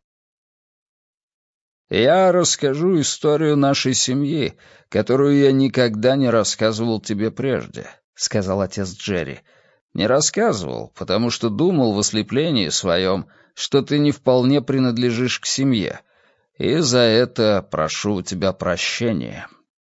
«Я расскажу историю нашей семьи, которую я никогда не рассказывал тебе прежде», — сказал отец Джерри. «Не рассказывал, потому что думал в ослеплении своем, что ты не вполне принадлежишь к семье, и за это прошу у тебя прощения».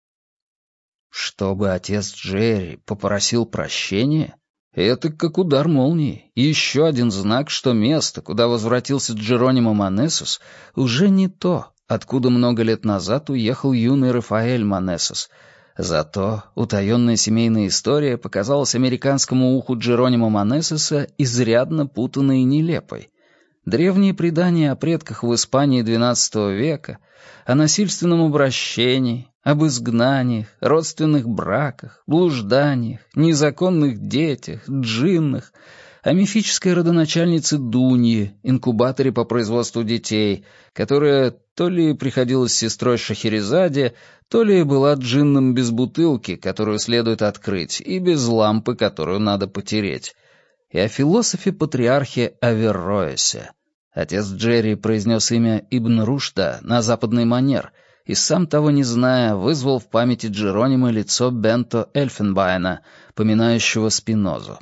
Чтобы отец Джерри попросил прощения? Это как удар молнии. И еще один знак, что место, куда возвратился Джеронимо Манесос, уже не то, откуда много лет назад уехал юный Рафаэль Манесос. Зато утаенная семейная история показалась американскому уху Джеронимо Манесоса изрядно путанной и нелепой. Древние предания о предках в Испании двенадцатого века, о насильственном обращении, об изгнаниях, родственных браках, блужданиях, незаконных детях, джиннах, о мифической родоначальнице Дунье, инкубаторе по производству детей, которая то ли приходилась сестрой Шахерезаде, то ли была джинном без бутылки, которую следует открыть, и без лампы, которую надо потереть, и о философе-патриархе Аверроэсе. Отец Джерри произнес имя Ибн Рушда на западный манер и, сам того не зная, вызвал в памяти Джеронима лицо Бенто Эльфенбайна, поминающего Спинозу.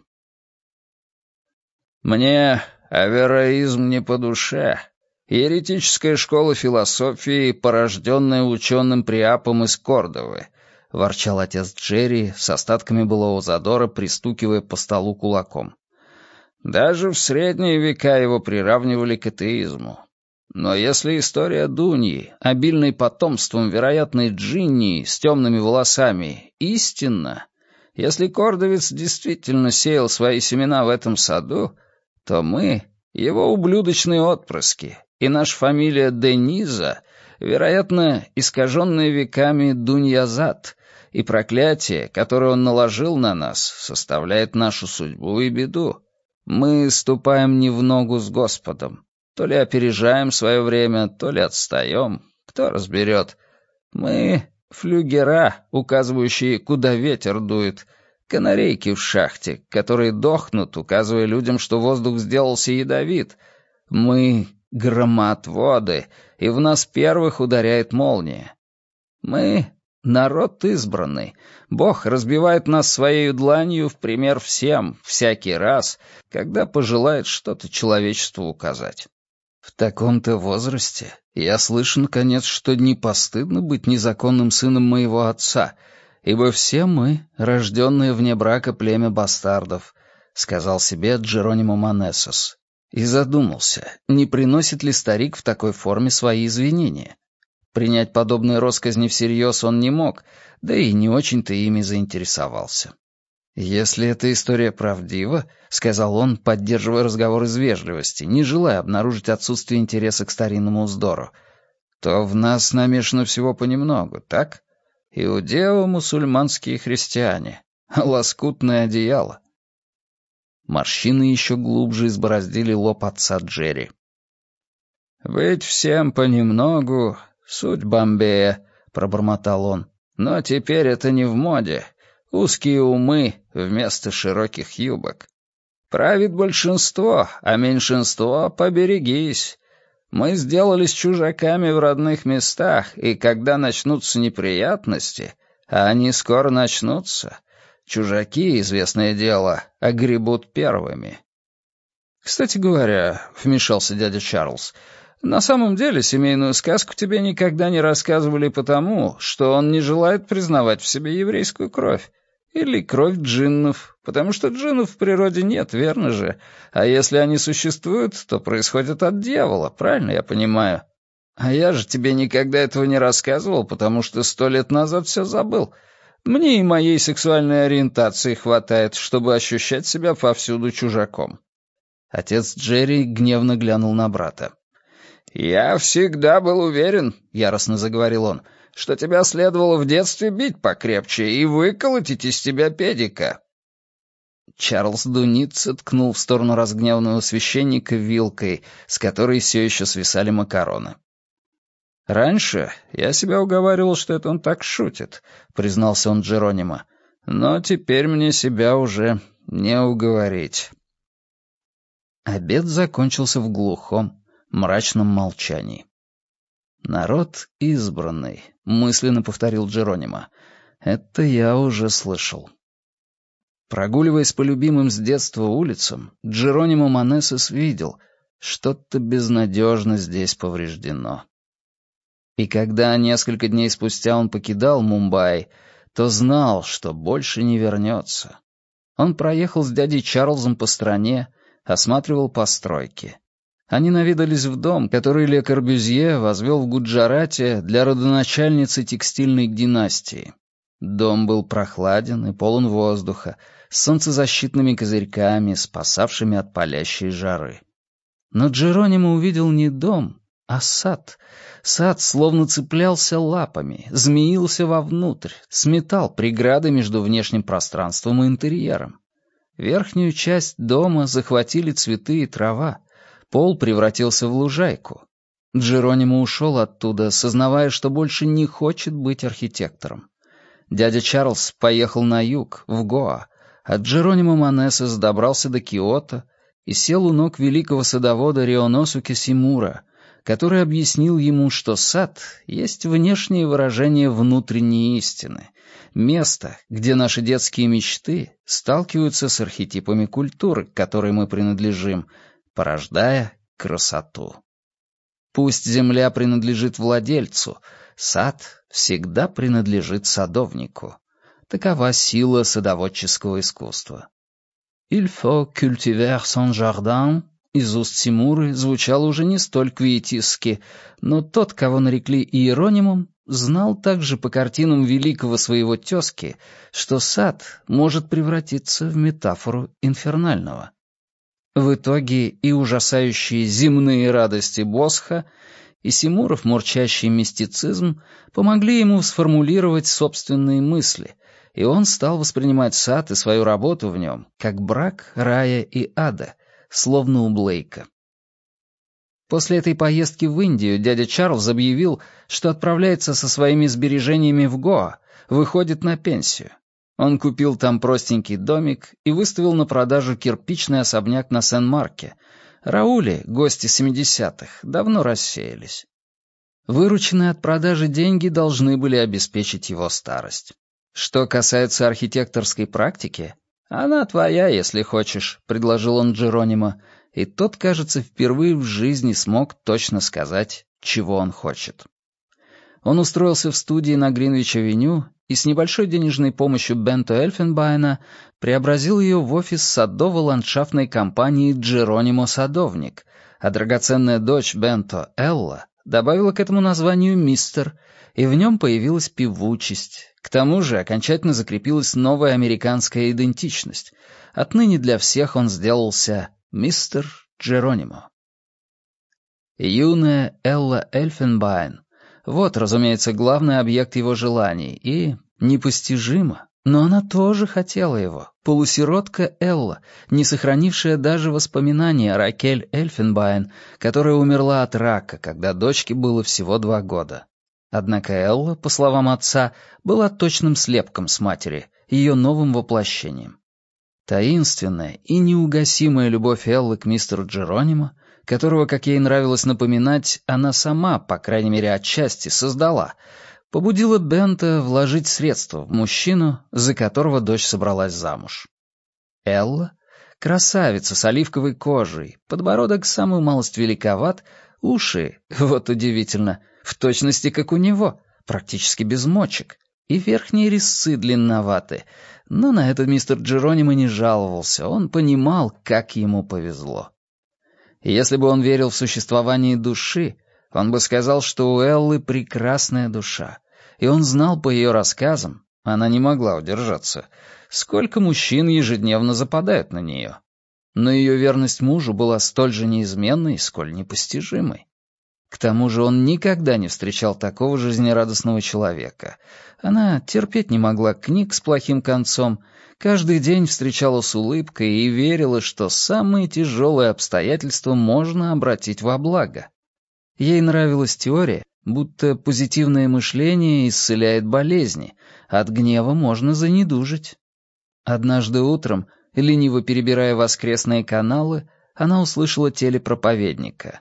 «Мне авероизм не по душе. Еретическая школа философии, порожденная ученым Приапом из Кордовы», — ворчал отец Джерри с остатками былого задора, пристукивая по столу кулаком. «Даже в средние века его приравнивали к атеизму. Но если история Дуньи, обильной потомством вероятной джинни с темными волосами, истинна, если кордовец действительно сеял свои семена в этом саду, то мы — его ублюдочные отпрыски, и наша фамилия Дениза, вероятно, искаженная веками Дуньязад, и проклятие, которое он наложил на нас, составляет нашу судьбу и беду. Мы ступаем не в ногу с Господом. То ли опережаем свое время, то ли отстаем. Кто разберет? Мы — флюгера, указывающие, куда ветер дует, канарейки в шахте, которые дохнут, указывая людям, что воздух сделался ядовит. Мы — громоотводы, и в нас первых ударяет молния. Мы — народ избранный. Бог разбивает нас своей дланью в пример всем, всякий раз, когда пожелает что-то человечеству указать. В таком-то возрасте я слышу, наконец, что не постыдно быть незаконным сыном моего отца, ибо все мы, рожденные вне брака племя бастардов, — сказал себе Джеронимо Манесос. И задумался, не приносит ли старик в такой форме свои извинения. Принять подобные россказни всерьез он не мог, да и не очень-то ими заинтересовался. «Если эта история правдива, — сказал он, поддерживая разговор из вежливости, не желая обнаружить отсутствие интереса к старинному вздору, — то в нас намешано всего понемногу, так? Иудео-мусульманские христиане, лоскутное одеяло». Морщины еще глубже избороздили лоб отца Джерри. «Быть всем понемногу — суть Бомбея», — пробормотал он. «Но теперь это не в моде. Узкие умы вместо широких юбок. Правит большинство, а меньшинство поберегись. Мы сделались чужаками в родных местах, и когда начнутся неприятности, а они скоро начнутся, чужаки, известное дело, огребут первыми». «Кстати говоря, — вмешался дядя Чарльз, — на самом деле семейную сказку тебе никогда не рассказывали потому, что он не желает признавать в себе еврейскую кровь. Или кровь джиннов, потому что джиннов в природе нет, верно же? А если они существуют, то происходят от дьявола, правильно я понимаю? А я же тебе никогда этого не рассказывал, потому что сто лет назад все забыл. Мне и моей сексуальной ориентации хватает, чтобы ощущать себя повсюду чужаком». Отец Джерри гневно глянул на брата. «Я всегда был уверен, — яростно заговорил он, — что тебя следовало в детстве бить покрепче и выколотить из тебя педика». Чарльз Дуница ткнул в сторону разгневанного священника вилкой, с которой все еще свисали макароны. «Раньше я себя уговаривал, что это он так шутит», — признался он Джеронимо. «Но теперь мне себя уже не уговорить». Обед закончился в глухом, мрачном молчании. «Народ избранный», — мысленно повторил Джеронимо. «Это я уже слышал». Прогуливаясь по любимым с детства улицам, Джеронимо Манесос видел, что-то безнадежно здесь повреждено. И когда несколько дней спустя он покидал Мумбаи, то знал, что больше не вернется. Он проехал с дядей Чарльзом по стране, осматривал постройки. Они наведались в дом, который Ле Корбюзье возвел в Гуджарате для родоначальницы текстильной династии. Дом был прохладен и полон воздуха, с солнцезащитными козырьками, спасавшими от палящей жары. Но Джеронимо увидел не дом, а сад. Сад словно цеплялся лапами, змеился вовнутрь, сметал преграды между внешним пространством и интерьером. Верхнюю часть дома захватили цветы и трава, пол превратился в лужайку. Джеронимо ушел оттуда, сознавая, что больше не хочет быть архитектором. Дядя Чарльз поехал на юг, в Гоа, а Джеронимо Манесос добрался до Киото и сел у ног великого садовода Рионосуке Симура, который объяснил ему, что сад есть внешнее выражение внутренней истины, место, где наши детские мечты сталкиваются с архетипами культуры, к которой мы принадлежим, порождая красоту. Пусть земля принадлежит владельцу, сад всегда принадлежит садовнику. Такова сила садоводческого искусства. «Il faut cultiver son jardin» из уст Симуры звучало уже не столь квиетистски, но тот, кого нарекли Иеронимом, знал также по картинам великого своего тезки, что сад может превратиться в метафору инфернального. В итоге и ужасающие земные радости Босха, и Симуров мурчащий мистицизм помогли ему сформулировать собственные мысли, и он стал воспринимать сад и свою работу в нем как брак рая и ада, словно у Блейка. После этой поездки в Индию дядя Чарльз объявил, что отправляется со своими сбережениями в Гоа, выходит на пенсию. Он купил там простенький домик и выставил на продажу кирпичный особняк на Сен-Марке. Раули, гости семидесятых, давно рассеялись. Вырученные от продажи деньги должны были обеспечить его старость. Что касается архитекторской практики, она твоя, если хочешь, — предложил он Джеронимо, и тот, кажется, впервые в жизни смог точно сказать, чего он хочет. Он устроился в студии на Гринвич-авеню и с небольшой денежной помощью Бенто Эльфенбайна преобразил ее в офис садово-ландшафтной компании «Джеронимо Садовник», а драгоценная дочь Бенто, Элла, добавила к этому названию «Мистер», и в нем появилась певучесть. К тому же окончательно закрепилась новая американская идентичность. Отныне для всех он сделался мистер Джеронимо. Юная Элла Эльфенбайн — вот, разумеется, главный объект его желаний, и непостижимо, но она тоже хотела его. Полусиротка Элла, не сохранившая даже воспоминания о Ракель Эльфенбайн, которая умерла от рака, когда дочке было всего два года. Однако Элла, по словам отца, была точным слепком с матери, ее новым воплощением. Таинственная и неугасимая любовь Эллы к мистеру Джеронимо, которого, как ей нравилось напоминать, она сама, по крайней мере отчасти, создала, побудила Бента вложить средства в мужчину, за которого дочь собралась замуж. Элла — красавица с оливковой кожей, подбородок самую малость великоват, уши, вот удивительно, в точности как у него, практически без мочек, и верхние резцы длинноваты, но на это мистер Джеронимо не жаловался, он понимал, как ему повезло. Если бы он верил в существование души, он бы сказал, что у Эллы прекрасная душа, и он знал по ее рассказам, она не могла удержаться, сколько мужчин ежедневно западают на нее. Но ее верность мужу была столь же неизменной, сколь непостижимой. К тому же он никогда не встречал такого жизнерадостного человека. Она терпеть не могла книг с плохим концом, каждый день встречала с улыбкой и верила, что самые тяжелые обстоятельства можно обратить во благо. Ей нравилась теория, будто позитивное мышление исцеляет болезни, от гнева можно занедужить. Однажды утром, лениво перебирая воскресные каналы, она услышала телепроповедника.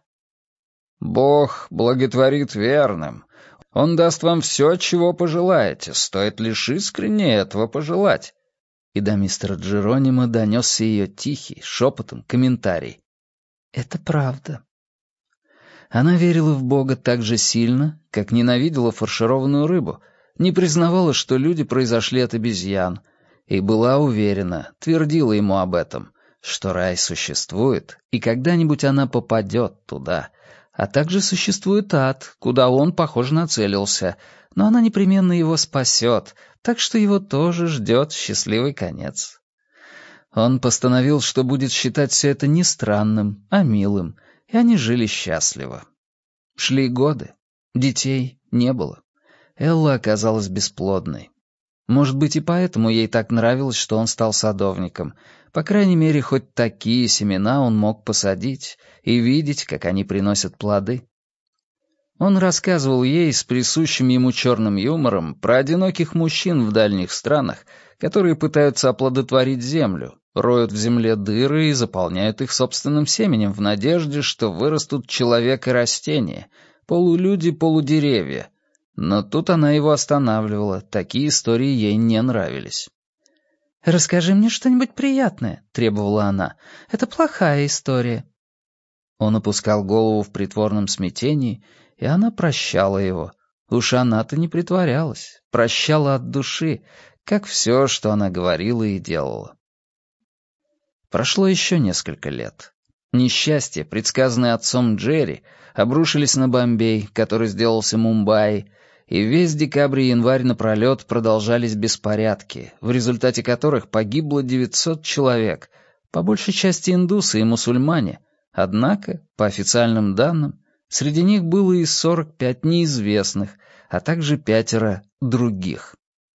«Бог благотворит верным. Он даст вам все, чего пожелаете, стоит лишь искренне этого пожелать». И до мистера Джеронима донесся ее тихий, шепотом комментарий. «Это правда». Она верила в Бога так же сильно, как ненавидела фаршированную рыбу, не признавала, что люди произошли от обезьян, и была уверена, твердила ему об этом, что рай существует, и когда-нибудь она попадет туда, а также существует ад, куда он, похоже, нацелился, но она непременно его спасет, так что его тоже ждет счастливый конец. Он постановил, что будет считать все это не странным, а милым, и они жили счастливо. Шли годы. Детей не было. Элла оказалась бесплодной. Может быть, и поэтому ей так нравилось, что он стал садовником. По крайней мере, хоть такие семена он мог посадить и видеть, как они приносят плоды. Он рассказывал ей с присущим ему черным юмором про одиноких мужчин в дальних странах, которые пытаются оплодотворить землю, роют в земле дыры и заполняют их собственным семенем в надежде, что вырастут человек и растения, полулюди-полудеревья. Но тут она его останавливала, такие истории ей не нравились. «Расскажи мне что-нибудь приятное», — требовала она. «Это плохая история». Он опускал голову в притворном смятении, и она прощала его. Уж она-то не притворялась, прощала от души, как все, что она говорила и делала. Прошло еще несколько лет. Несчастья, предсказанные отцом Джерри, обрушились на Бомбей, который сделался Мумбаи, и весь декабрь и январь напролет продолжались беспорядки, в результате которых погибло девятьсот человек, по большей части индусы и мусульмане, однако, по официальным данным, среди них было и сорок пять неизвестных, а также пятеро других.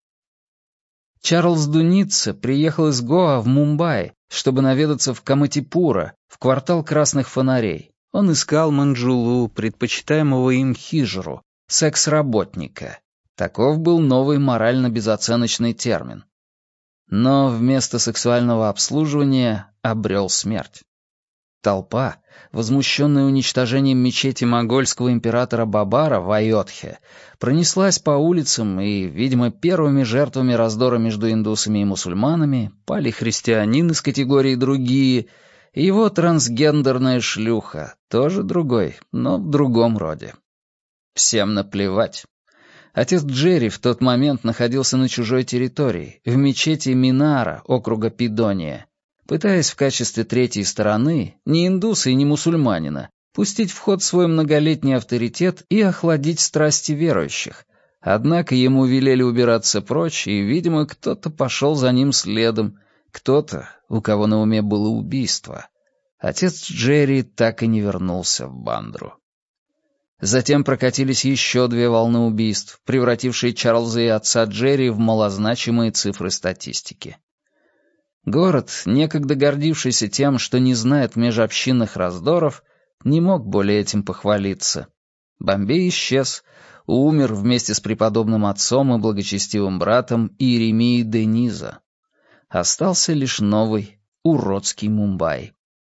Чарльз Дуница приехал из Гоа в Мумбаи, чтобы наведаться в Каматипура, в квартал красных фонарей. Он искал Манджулу, предпочитаемого им хижру, секс-работника. Таков был новый морально-безоценочный термин. Но вместо сексуального обслуживания обрел смерть. Толпа, возмущенная уничтожением мечети монгольского императора Бабара в Айодхе, пронеслась по улицам, и, видимо, первыми жертвами раздора между индусами и мусульманами пали христианин из категории «другие» и его трансгендерная шлюха, тоже другой, но в другом роде. Всем наплевать. Отец Джерри в тот момент находился на чужой территории, в мечети Минара, округа Пидония, пытаясь в качестве третьей стороны, ни индуса и ни мусульманина, пустить в ход свой многолетний авторитет и охладить страсти верующих. Однако ему велели убираться прочь, и, видимо, кто-то пошел за ним следом, кто-то, у кого на уме было убийство. Отец Джерри так и не вернулся в Бандру. Затем прокатились еще две волны убийств, превратившие Чарльза и отца Джерри в малозначимые цифры статистики. Город, некогда гордившийся тем, что не знает межобщинных раздоров, не мог более этим похвалиться. Бомбей исчез, умер вместе с преподобным отцом и благочестивым братом Иеремией Дениза. Остался лишь новый, уродский Мумбаи.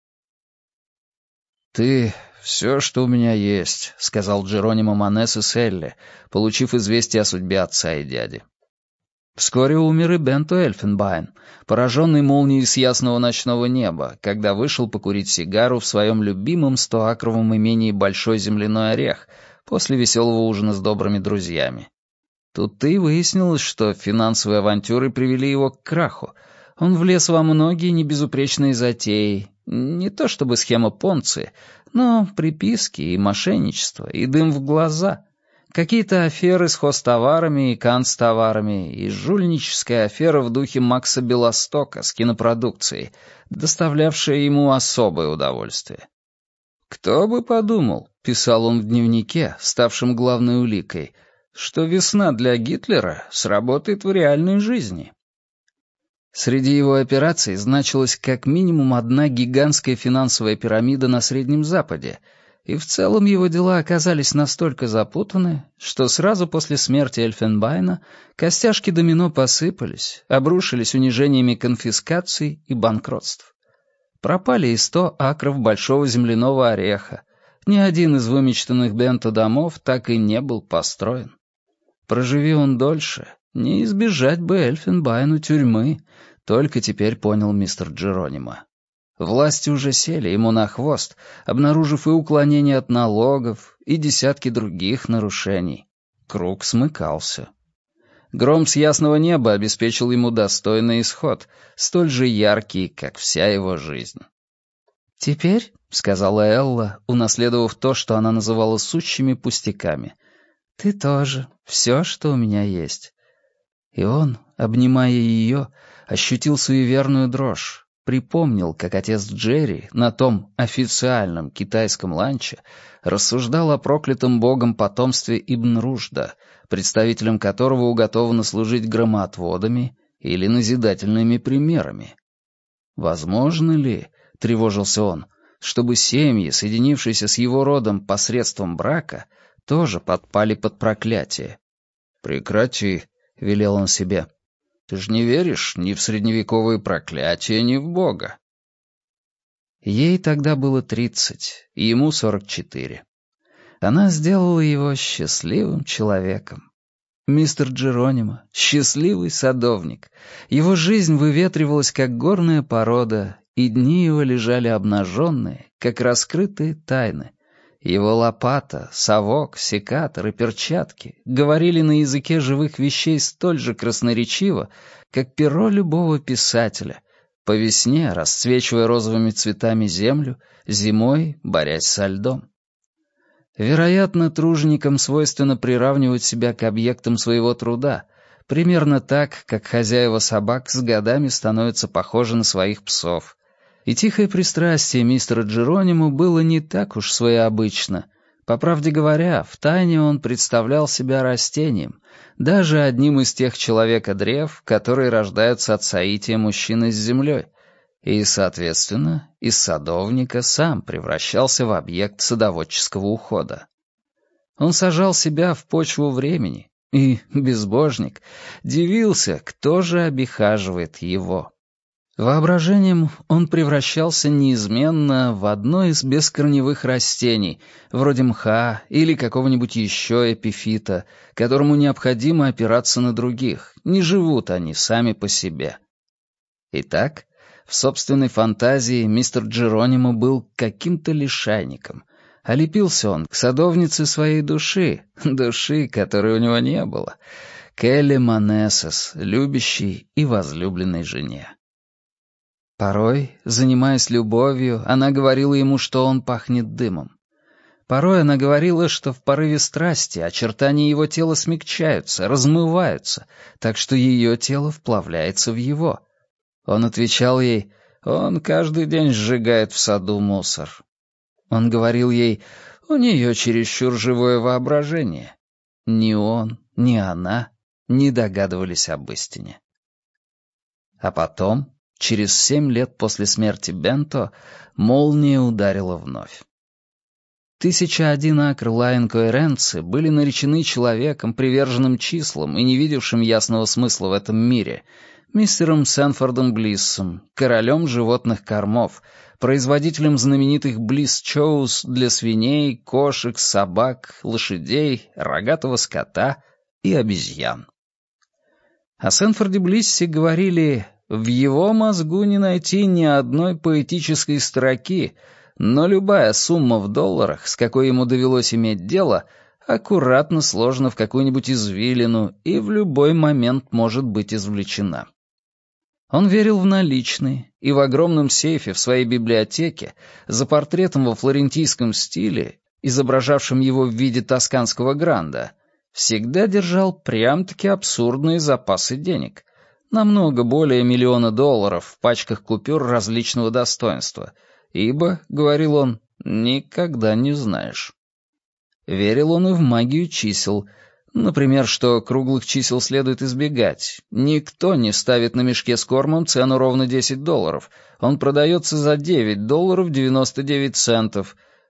«Ты все, что у меня есть», — сказал Джеронимо Манессе Селли, получив известие о судьбе отца и дяди. Вскоре умер и Бенто Эльфенбайн, пораженный молнией с ясного ночного неба, когда вышел покурить сигару в своем любимом стоакровом имении Большой Земляной Орех после веселого ужина с добрыми друзьями. Тут-то и выяснилось, что финансовые авантюры привели его к краху. Он влез во многие небезупречные затеи, не то чтобы схема Понци, но приписки и мошенничество, и дым в глаза. Какие-то аферы с хозтоварами и канцтоварами, и жульническая афера в духе Макса Белостока с кинопродукцией, доставлявшая ему особое удовольствие. «Кто бы подумал», — писал он в дневнике, ставшем главной уликой, «что весна для Гитлера сработает в реальной жизни». Среди его операций значилась как минимум одна гигантская финансовая пирамида на Среднем Западе, И в целом его дела оказались настолько запутаны, что сразу после смерти Эльфенбайна костяшки домино посыпались, обрушились унижениями конфискаций и банкротств. Пропали и сто акров большого земляного ореха. Ни один из вымечтанных Бенто домов так и не был построен. Проживи он дольше, не избежать бы Эльфенбайну тюрьмы, только теперь понял мистер Джеронимо. Власти уже сели ему на хвост, обнаружив и уклонение от налогов, и десятки других нарушений. Круг смыкался. Гром с ясного неба обеспечил ему достойный исход, столь же яркий, как вся его жизнь. «Теперь», — сказала Элла, унаследовав то, что она называла сущими пустяками, — «ты тоже, все, что у меня есть». И он, обнимая ее, ощутил суеверную дрожь. Припомнил, как отец Джерри на том официальном китайском ланче рассуждал о проклятом богом потомстве Ибн Рушда, представителям которого уготовано служить громоотводами или назидательными примерами. «Возможно ли, — тревожился он, — чтобы семьи, соединившиеся с его родом посредством брака, тоже подпали под проклятие?» «Прекрати», — велел он себе. «Ты же не веришь ни в средневековые проклятия, ни в Бога». Ей тогда было тридцать, и ему сорок четыре. Она сделала его счастливым человеком. Мистер Джеронимо — счастливый садовник. Его жизнь выветривалась, как горная порода, и дни его лежали обнаженные, как раскрытые тайны. Его лопата, совок, секатор и перчатки говорили на языке живых вещей столь же красноречиво, как перо любого писателя, по весне расцвечивая розовыми цветами землю, зимой борясь со льдом. Вероятно, труженикам свойственно приравнивать себя к объектам своего труда, примерно так, как хозяева собак с годами становятся похожи на своих псов. И тихое пристрастие мистера Джеронимо было не так уж своеобычно. По правде говоря, втайне он представлял себя растением, даже одним из тех человека-древ, которые рождаются от соития мужчины с землей, и, соответственно, из садовника сам превращался в объект садоводческого ухода. Он сажал себя в почву времени, и, безбожник, дивился, кто же обихаживает его. Воображением он превращался неизменно в одно из бескорневых растений, вроде мха или какого-нибудь еще эпифита, которому необходимо опираться на других, не живут они сами по себе. Итак, в собственной фантазии мистер Джеронимо был каким-то лишайником, а лепился он к садовнице своей души, души, которой у него не было, к Элле Манесес, любящей и возлюбленной жене. Порой, занимаясь любовью, она говорила ему, что он пахнет дымом. Порой она говорила, что в порыве страсти очертания его тела смягчаются, размываются, так что ее тело вплавляется в его. Он отвечал ей: «Он каждый день сжигает в саду мусор». Он говорил ей: «У нее чересчур живое воображение». Ни он, ни она не догадывались об истине. А потом, через семь лет после смерти Бенто, молния ударила вновь. Тысяча один акр Лаен-Коэренцы были наречены человеком, приверженным числам и не видевшим ясного смысла в этом мире, мистером Сэнфордом Блиссом, королем животных кормов, производителем знаменитых Блисс-Чоус для свиней, кошек, собак, лошадей, рогатого скота и обезьян. О Сэнфорде Блиссе говорили: в его мозгу не найти ни одной поэтической строки, но любая сумма в долларах, с какой ему довелось иметь дело, аккуратно сложена в какую-нибудь извилину и в любой момент может быть извлечена. Он верил в наличные, и в огромном сейфе в своей библиотеке, за портретом во флорентийском стиле, изображавшем его в виде тосканского гранда, всегда держал прям-таки абсурдные запасы денег, намного более миллиона долларов в пачках купюр различного достоинства, ибо, говорил он, никогда не знаешь. Верил он и в магию чисел, например, что круглых чисел следует избегать. Никто не ставит на мешке с кормом цену ровно десять долларов, он продается за девять долларов девяносто девять центов,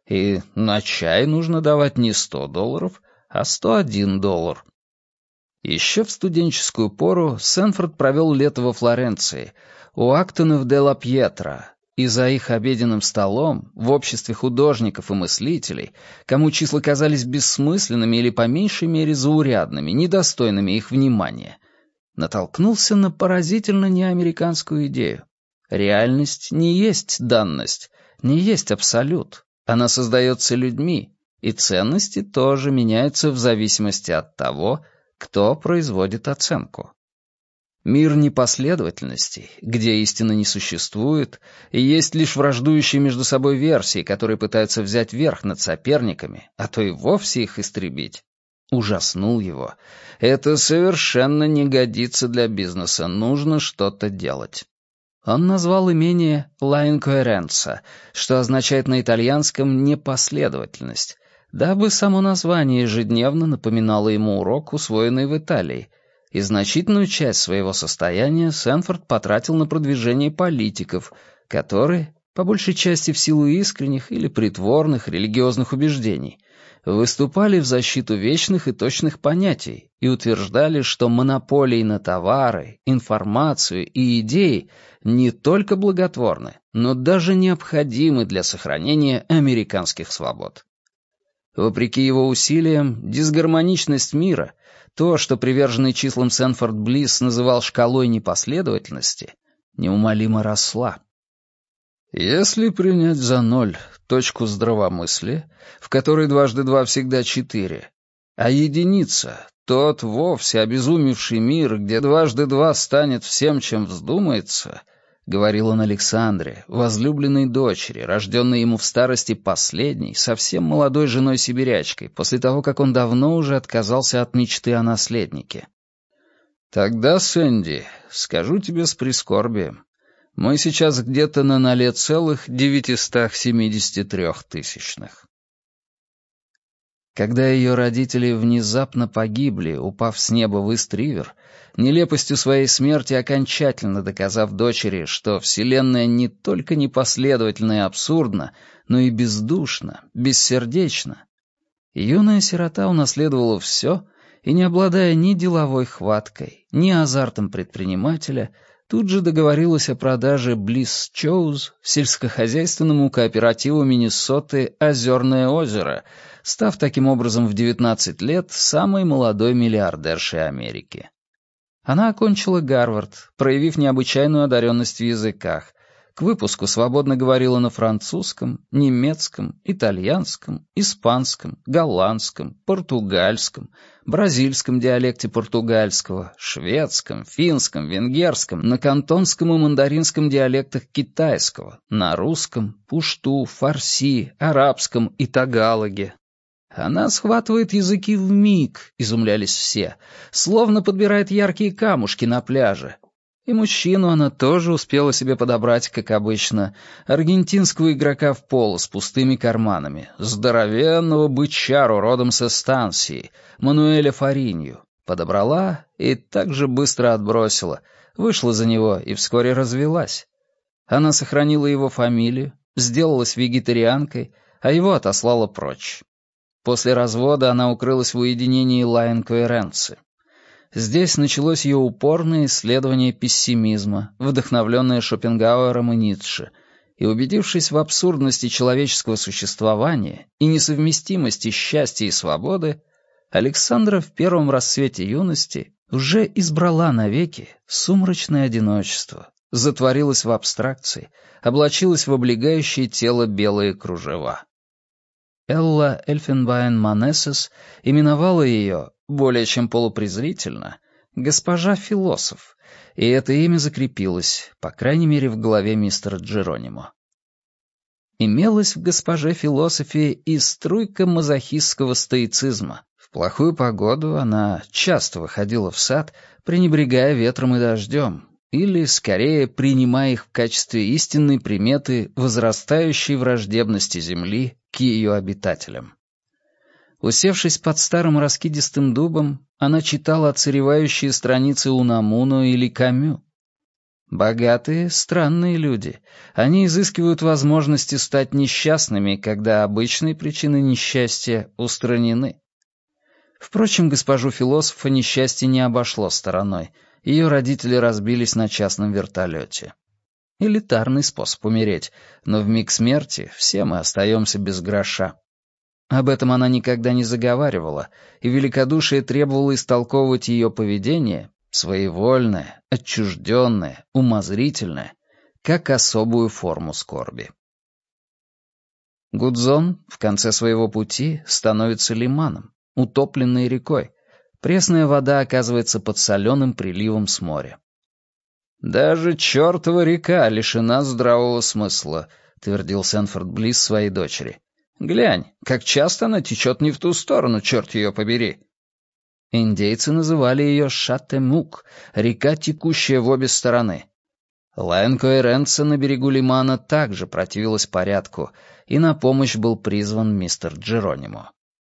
И на чай нужно давать не сто долларов, а сто один доллар. Еще в студенческую пору Сенфорд провел лето во Флоренции, у Актонов де ла Пьетро, и за их обеденным столом, в обществе художников и мыслителей, кому числа казались бессмысленными или по меньшей мере заурядными, недостойными их внимания, натолкнулся на поразительно неамериканскую идею. Реальность не есть данность, не есть абсолют. Она создается людьми, и ценности тоже меняются в зависимости от того, кто производит оценку. Мир непоследовательностей, где истины не существует, и есть лишь враждующие между собой версии, которые пытаются взять верх над соперниками, а то и вовсе их истребить, ужаснул его. Это совершенно не годится для бизнеса, нужно что-то делать. Он назвал имение «La Incoerenza», что означает на итальянском «непоследовательность», дабы само название ежедневно напоминало ему урок, усвоенный в Италии, и значительную часть своего состояния Сенфорд потратил на продвижение политиков, которые, по большей части в силу искренних или притворных религиозных убеждений, выступали в защиту вечных и точных понятий и утверждали, что монополии на товары, информацию и идеи не только благотворны, но даже необходимы для сохранения американских свобод. Вопреки его усилиям, дисгармоничность мира, то, что приверженный числам Сенфорд Блисс называл шкалой непоследовательности, неумолимо росла. Если принять за ноль точку здравомыслия, в которой дважды два всегда четыре, а единица — тот вовсе обезумевший мир, где дважды два станет всем, чем вздумается, говорил он Александре, возлюбленной дочери, рожденной ему в старости последней, совсем молодой женой-сибирячкой, после того, как он давно уже отказался от мечты о наследнике. «Тогда, Сэнди, скажу тебе с прискорбием, мы сейчас где-то на ноль целых девятьсот семьдесят три тысячных». Когда ее родители внезапно погибли, упав с неба в Ист-Ривер, нелепостью своей смерти окончательно доказав дочери, что Вселенная не только непоследовательна и абсурдна, но и бездушна, бессердечна, юная сирота унаследовала все и, не обладая ни деловой хваткой, ни азартом предпринимателя, тут же договорилась о продаже Bliss Chows сельскохозяйственному кооперативу Миннесоты «Озерное озеро», став таким образом в девятнадцать лет самой молодой миллиардершей Америки. Она окончила Гарвард, проявив необычайную одаренность в языках. К выпуску свободно говорила на французском, немецком, итальянском, испанском, голландском, португальском, бразильском диалекте португальского, шведском, финском, венгерском, на кантонском и мандаринском диалектах китайского, на русском, пушту, фарси, арабском и тагалоге. Она схватывает языки вмиг, изумлялись все, словно подбирает яркие камушки на пляже. И мужчину она тоже успела себе подобрать, как обычно, аргентинского игрока в поло с пустыми карманами, здоровенного бычару родом со станции, Мануэля Фаринью. Подобрала и так же быстро отбросила, вышла за него и вскоре развелась. Она сохранила его фамилию, сделалась вегетарианкой, а его отослала прочь. После развода она укрылась в уединении Ла Инкоэренцы. Здесь началось ее упорное исследование пессимизма, вдохновленное Шопенгауэром и Ницше, и, убедившись в абсурдности человеческого существования и несовместимости счастья и свободы, Александра в первом рассвете юности уже избрала навеки сумрачное одиночество, затворилась в абстракции, облачилась в облегающее тело белые кружева. Элла Эльфенбайн-Манессес именовала ее, более чем полупрезрительно, «госпожа-философ», и это имя закрепилось, по крайней мере, в голове мистера Джеронимо. Имелась в госпоже-философе и струйка мазохистского стоицизма. В плохую погоду она часто выходила в сад, пренебрегая ветром и дождем, или, скорее, принимая их в качестве истинной приметы возрастающей враждебности Земли к ее обитателям. Усевшись под старым раскидистым дубом, она читала отсыревающие страницы Унамуно или Камю. Богатые — странные люди. Они изыскивают возможности стать несчастными, когда обычные причины несчастья устранены. Впрочем, госпожу философа несчастье не обошло стороной. Ее родители разбились на частном вертолете. Элитарный способ умереть, но в миг смерти все мы остаемся без гроша. Об этом она никогда не заговаривала, и великодушие требовало истолковывать ее поведение, своевольное, отчужденное, умозрительное, как особую форму скорби. Гудзон в конце своего пути становится лиманом, утопленной рекой. Пресная вода оказывается под соленым приливом с моря. «Даже чертова река лишена здравого смысла», — твердил Сенфорд Блисс своей дочери. «Глянь, как часто она течет не в ту сторону, черт ее побери». Индейцы называли ее Шатемук, река, текущая в обе стороны. Лайон-Коэренца на берегу лимана также противилась порядку, и на помощь был призван мистер Джеронимо.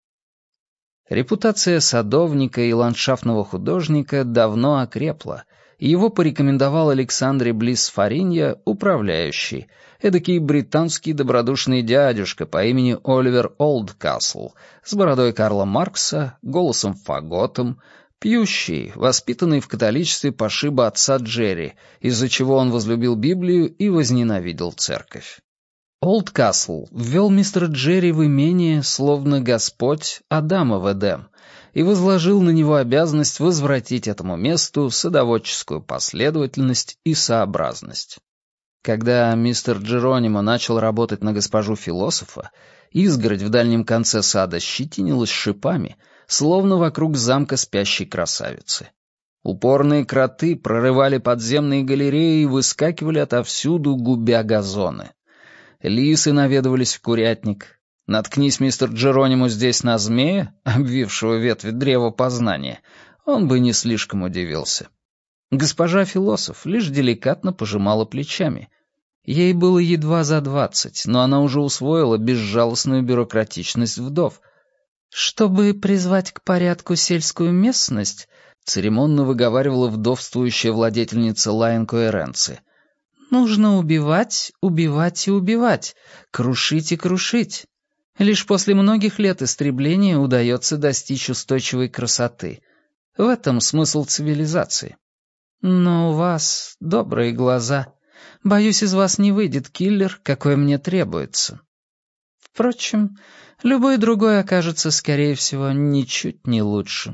Репутация садовника и ландшафтного художника давно окрепла, и его порекомендовал Александре Блисс Фаринья управляющий, эдакий британский добродушный дядюшка по имени Оливер Олдкасл, с бородой Карла Маркса, голосом-фаготом, пьющий, воспитанный в католичестве пошиба отца Джерри, из-за чего он возлюбил Библию и возненавидел церковь. Олдкасл ввел мистера Джерри в имение, словно Господь Адама в Эдем, и возложил на него обязанность возвратить этому месту садоводческую последовательность и сообразность. Когда мистер Джеронимо начал работать на госпожу философа, изгородь в дальнем конце сада щетинилась шипами, словно вокруг замка спящей красавицы. Упорные кроты прорывали подземные галереи и выскакивали отовсюду, губя газоны. Лисы наведывались в курятник. Наткнись мистер Джеронимо здесь на змея, обвившего ветви древа познания, он бы не слишком удивился. Госпожа философ лишь деликатно пожимала плечами. Ей было едва за двадцать, но она уже усвоила безжалостную бюрократичность вдов. «Чтобы призвать к порядку сельскую местность», церемонно выговаривала вдовствующая владетельница Лайон-Коэренцы, «нужно убивать, убивать и убивать, крушить и крушить. Лишь после многих лет истребления удается достичь устойчивой красоты. В этом смысл цивилизации. Но у вас добрые глаза. Боюсь, из вас не выйдет киллер, какой мне требуется. Впрочем, любой другой окажется, скорее всего, ничуть не лучше».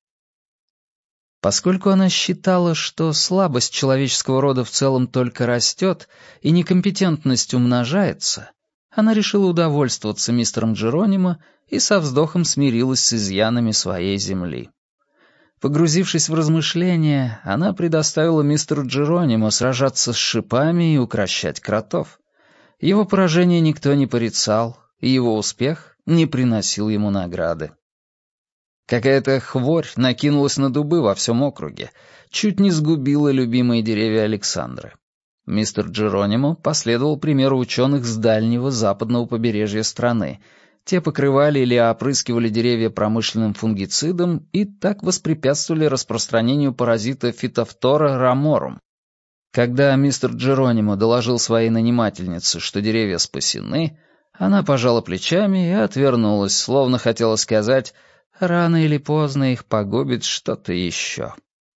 Поскольку она считала, что слабость человеческого рода в целом только растет и некомпетентность умножается, она решила удовольствоваться мистером Джеронимо и со вздохом смирилась с изъянами своей земли. Погрузившись в размышления, она предоставила мистеру Джеронимо сражаться с шипами и укрощать кротов. Его поражение никто не порицал, и его успех не приносил ему награды. Какая-то хворь накинулась на дубы во всем округе, чуть не сгубила любимые деревья Александры. Мистер Джеронимо последовал примеру ученых с дальнего западного побережья страны. Те покрывали или опрыскивали деревья промышленным фунгицидом и так воспрепятствовали распространению паразита фитофтора раморум. Когда мистер Джеронимо доложил своей нанимательнице, что деревья спасены, она пожала плечами и отвернулась, словно хотела сказать: рано или поздно их погубит что-то еще.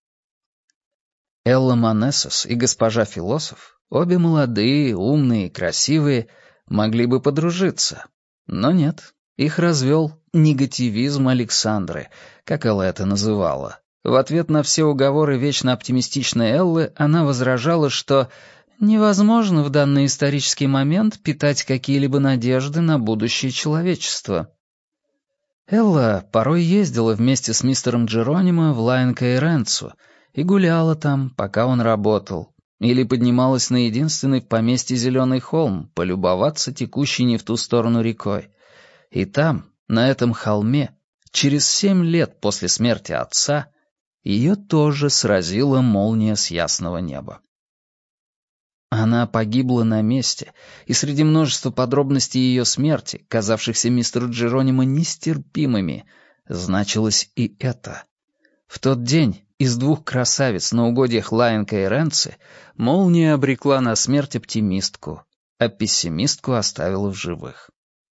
Элла Манессос и госпожа философ, обе молодые, умные, красивые, могли бы подружиться. Но нет, их развел негативизм Александры, как Элла это называла. В ответ на все уговоры вечно оптимистичной Эллы она возражала, что невозможно в данный исторический момент питать какие-либо надежды на будущее человечества. Элла порой ездила вместе с мистером Джеронимо в Лайон-Коэренцу и гуляла там, пока он работал, или поднималась на единственный в поместье зеленый холм, полюбоваться текущей не в ту сторону рекой. И там, на этом холме, через семь лет после смерти отца, ее тоже сразила молния с ясного неба. Она погибла на месте, и среди множества подробностей ее смерти, казавшихся мистеру Джеронимо нестерпимыми, значилось и это. В тот день из двух красавиц на угодьях Лаенка и Ренци молния обрекла на смерть оптимистку, а пессимистку оставила в живых.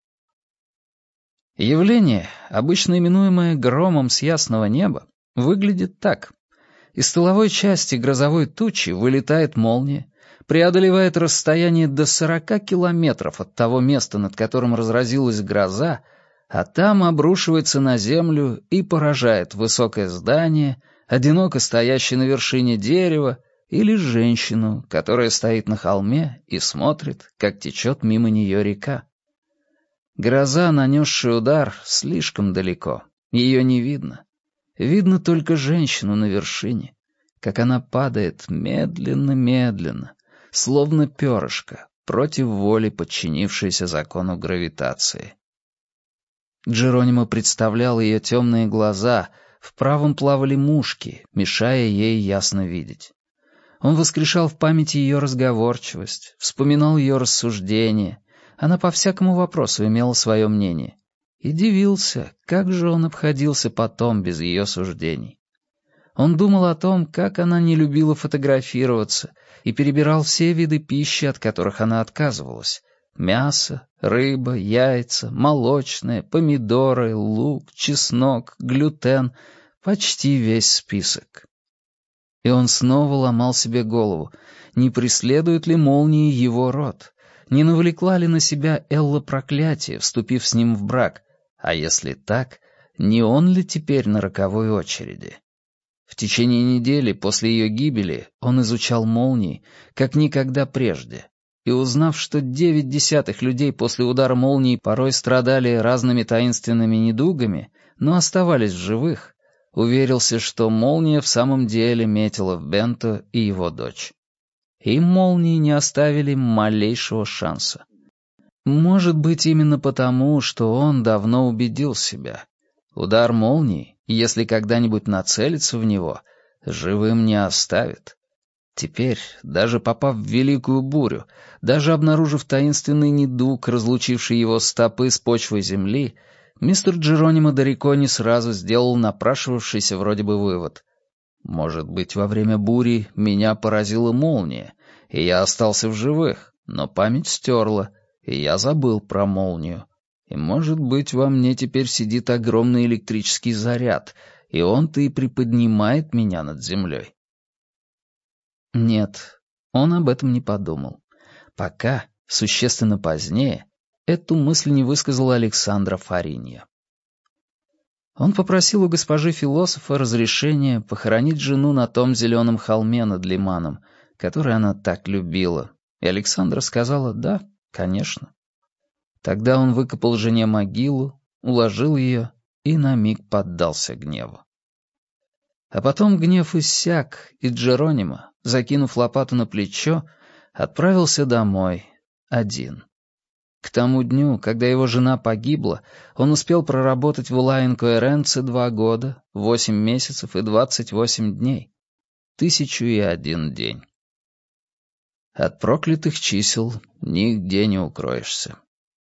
Явление, обычно именуемое громом с ясного неба, выглядит так. Из тыловой части грозовой тучи вылетает молния, преодолевает расстояние до сорока километров от того места, над которым разразилась гроза, а там обрушивается на землю и поражает высокое здание, одиноко стоящее на вершине дерева, или женщину, которая стоит на холме и смотрит, как течет мимо нее река. Гроза, нанесшая удар, слишком далеко, ее не видно. Видно только женщину на вершине, как она падает медленно-медленно, словно перышко, против воли подчинившееся закону гравитации. Джеронимо представлял ее темные глаза, в правом плавали мушки, мешая ей ясно видеть. Он воскрешал в памяти ее разговорчивость, вспоминал ее рассуждения, она по всякому вопросу имела свое мнение. И дивился, как же он обходился потом без ее суждений. Он думал о том, как она не любила фотографироваться, и перебирал все виды пищи, от которых она отказывалась. Мясо, рыба, яйца, молочное, помидоры, лук, чеснок, глютен — почти весь список. И он снова ломал себе голову, не преследует ли молнии его род, не навлекла ли на себя Элла проклятие, вступив с ним в брак, а если так, не он ли теперь на роковой очереди? В течение недели после ее гибели он изучал молнии, как никогда прежде, и узнав, что девять десятых людей после удара молнии порой страдали разными таинственными недугами, но оставались в живых, уверился, что молния в самом деле метила в Бенто и его дочь. И молнии не оставили малейшего шанса. Может быть, именно потому, что он давно убедил себя. Удар молнии, если когда-нибудь нацелится в него, живым не оставит. Теперь, даже попав в великую бурю, даже обнаружив таинственный недуг, разлучивший его стопы с почвой земли, мистер Джеронимо далеко не сразу сделал напрашивавшийся вроде бы вывод. Может быть, во время бури меня поразила молния, и я остался в живых, но память стерла, и я забыл про молнию. И, может быть, во мне теперь сидит огромный электрический заряд, и он-то и приподнимает меня над землей. Нет, он об этом не подумал. Пока, существенно позднее, эту мысль не высказала Александра Фаринья. Он попросил у госпожи-философа разрешения похоронить жену на том зеленом холме над лиманом, который она так любила, и Александра сказала «да, конечно». Тогда он выкопал жене могилу, уложил ее и на миг поддался гневу. А потом гнев иссяк, и Джеронимо, закинув лопату на плечо, отправился домой один. К тому дню, когда его жена погибла, он успел проработать в Лаенко и Ренци два года, восемь месяцев и двадцать восемь дней. Тысячу и один день. От проклятых чисел нигде не укроешься.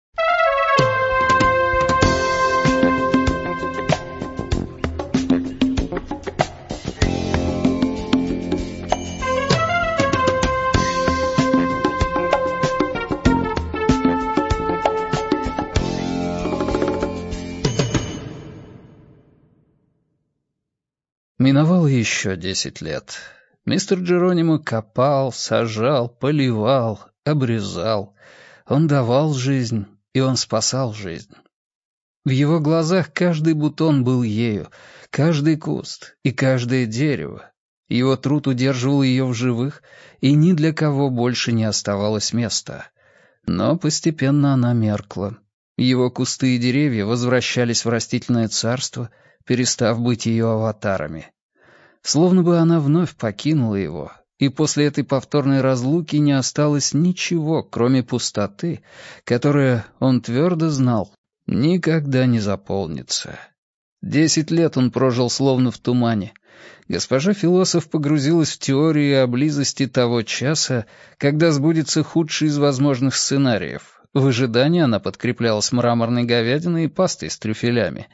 Миновало еще десять лет. Мистер Джеронимо копал, сажал, поливал, обрезал. Он давал жизнь, и он спасал жизнь. В его глазах каждый бутон был ею, каждый куст и каждое дерево. Его труд удерживал ее в живых, и ни для кого больше не оставалось места. Но постепенно она меркла. Его кусты и деревья возвращались в растительное царство, перестав быть ее аватарами. Словно бы она вновь покинула его, и после этой повторной разлуки не осталось ничего, кроме пустоты, которая, он твердо знал, никогда не заполнится. Десять лет он прожил словно в тумане. Госпожа-философ погрузилась в теорию о близости того часа, когда сбудется худший из возможных сценариев. В ожидании она подкреплялась мраморной говядиной и пастой с трюфелями.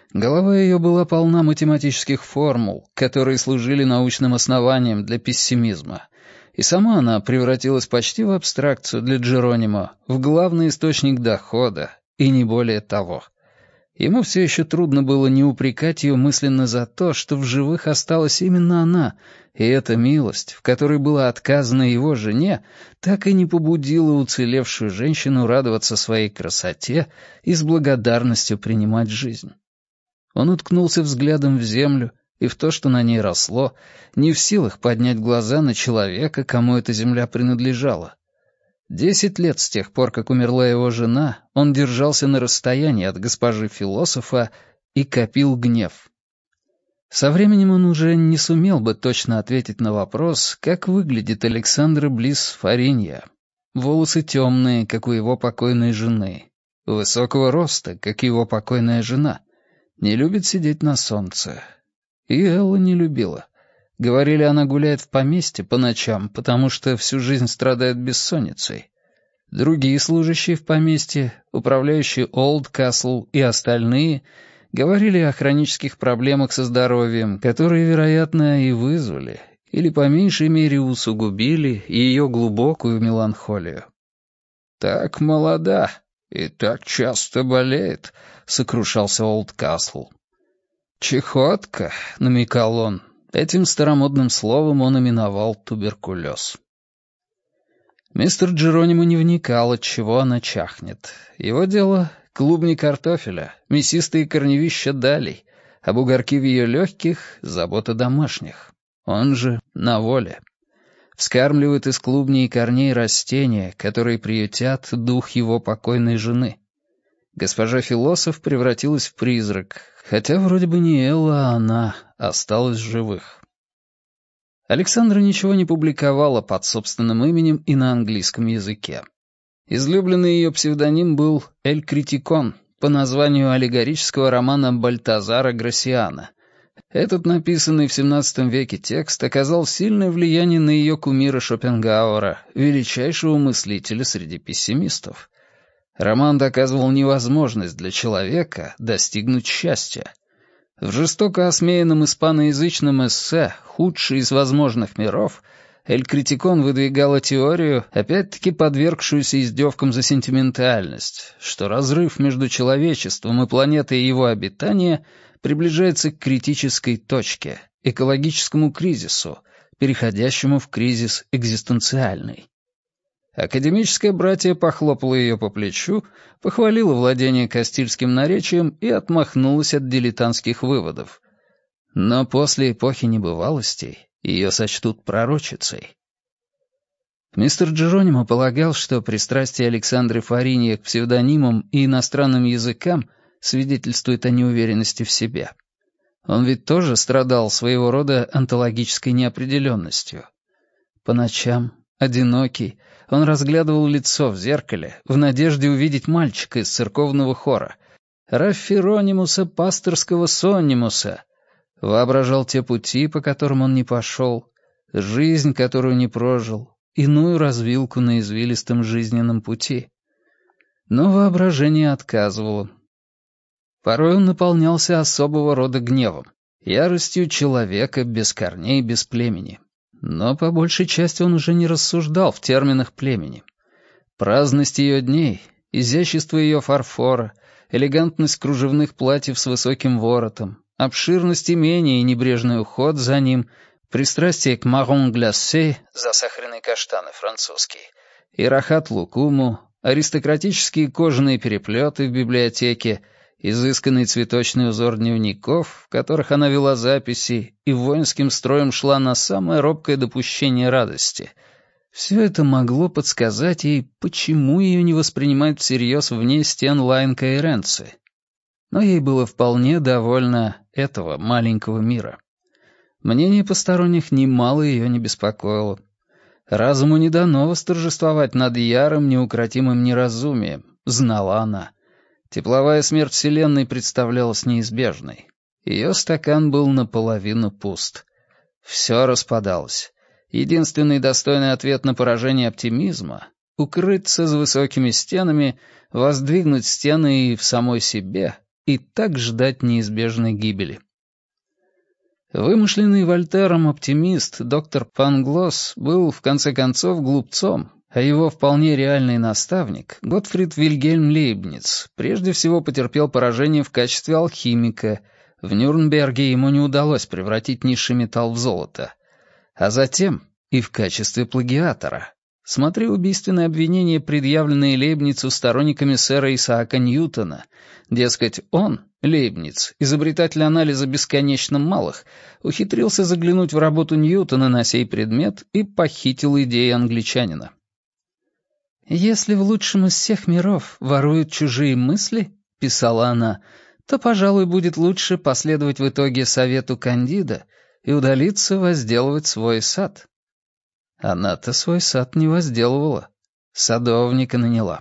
Голова ее была полна математических формул, которые служили научным основанием для пессимизма, и сама она превратилась почти в абстракцию для Джеронимо, в главный источник дохода, и не более того. Ему все еще трудно было не упрекать ее мысленно за то, что в живых осталась именно она, и эта милость, в которой было отказано его жене, так и не побудила уцелевшую женщину радоваться своей красоте и с благодарностью принимать жизнь. Он уткнулся взглядом в землю и в то, что на ней росло, не в силах поднять глаза на человека, кому эта земля принадлежала. Десять лет с тех пор, как умерла его жена, он держался на расстоянии от госпожи-философа и копил гнев. Со временем он уже не сумел бы точно ответить на вопрос, как выглядит Александра Блис Фаринья. Волосы темные, как у его покойной жены. Высокого роста, как его покойная жена. Не любит сидеть на солнце. И Элла не любила. Говорили, она гуляет в поместье по ночам, потому что всю жизнь страдает бессонницей. Другие служащие в поместье, управляющие Олд Касл и остальные, говорили о хронических проблемах со здоровьем, которые, вероятно, и вызвали, или по меньшей мере усугубили ее глубокую меланхолию. «Так молода и так часто болеет», — сокрушался Олд Касл. «Чехотка», — намекал он. Этим старомодным словом он именовал туберкулез. Мистер Джеронимо не вникал, от чего она чахнет. Его дело — клубни картофеля, мясистые корневища далей, а бугорки в ее легких — забота домашних. Он же на воле. Вскармливает из клубней и корней растения, которые приютят дух его покойной жены. Госпожа-философ превратилась в призрак, хотя вроде бы не Элла, а она осталась в живых. Александра ничего не публиковала под собственным именем и на английском языке. Излюбленный ее псевдоним был «Эль Критикон» по названию аллегорического романа Бальтазара Грасиана. Этот написанный в семнадцатом веке текст оказал сильное влияние на ее кумира Шопенгауэра, величайшего мыслителя среди пессимистов. Роман доказывал невозможность для человека достигнуть счастья. В жестоко осмеянном испаноязычном эссе «Худший из возможных миров» Эль Критикон выдвигала теорию, опять-таки подвергшуюся издевкам за сентиментальность, что разрыв между человечеством и планетой его обитания приближается к критической точке, экологическому кризису, переходящему в кризис экзистенциальный. Академическое братье похлопало ее по плечу, похвалило владение кастильским наречием и отмахнулось от дилетантских выводов. Но после эпохи небывалостей ее сочтут пророчицей. Мистер Джеронимо полагал, что пристрастие Александры Фариньи к псевдонимам и иностранным языкам свидетельствует о неуверенности в себе. Он ведь тоже страдал своего рода онтологической неопределенностью. По ночам, одинокий, он разглядывал лицо в зеркале в надежде увидеть мальчика из церковного хора, Рафферонимуса пасторского соннимуса, воображал те пути, по которым он не пошел, жизнь, которую не прожил, иную развилку на извилистом жизненном пути. Но воображение отказывало. Порой он наполнялся особого рода гневом, яростью человека без корней, без племени. Но по большей части он уже не рассуждал в терминах племени. Праздность ее дней, изящество ее фарфора, элегантность кружевных платьев с высоким воротом, обширность имения и небрежный уход за ним, пристрастие к маррон гласе, засахаренные каштаны французский, и рахат лукуму, аристократические кожаные переплеты в библиотеке, изысканный цветочный узор дневников, в которых она вела записи, и воинским строем шла на самое робкое допущение радости. Все это могло подсказать ей, почему ее не воспринимают всерьез вне стен Лайн-Каэренцы. Но ей было вполне довольно этого маленького мира. Мнение посторонних немало ее не беспокоило. Разуму не дано восторжествовать над ярым, неукротимым неразумием, знала она. Тепловая смерть Вселенной представлялась неизбежной. Ее стакан был наполовину пуст. Все распадалось. Единственный достойный ответ на поражение оптимизма — укрыться за высокими стенами, воздвигнуть стены и в самой себе, и так ждать неизбежной гибели. Вымышленный Вольтером оптимист доктор Панглос был, в конце концов, глупцом, а его вполне реальный наставник, Готфрид Вильгельм Лейбниц, прежде всего потерпел поражение в качестве алхимика. В Нюрнберге ему не удалось превратить низший металл в золото. А затем и в качестве плагиатора. Смотри убийственные обвинения, предъявленные Лейбницу сторонниками сэра Исаака Ньютона. Дескать, он, Лейбниц, изобретатель анализа бесконечно малых, ухитрился заглянуть в работу Ньютона на сей предмет и похитил идеи англичанина. «Если в лучшем из всех миров воруют чужие мысли, — писала она, — то, пожалуй, будет лучше последовать в итоге совету Кандида и удалиться возделывать свой сад». Она-то свой сад не возделывала, садовника наняла.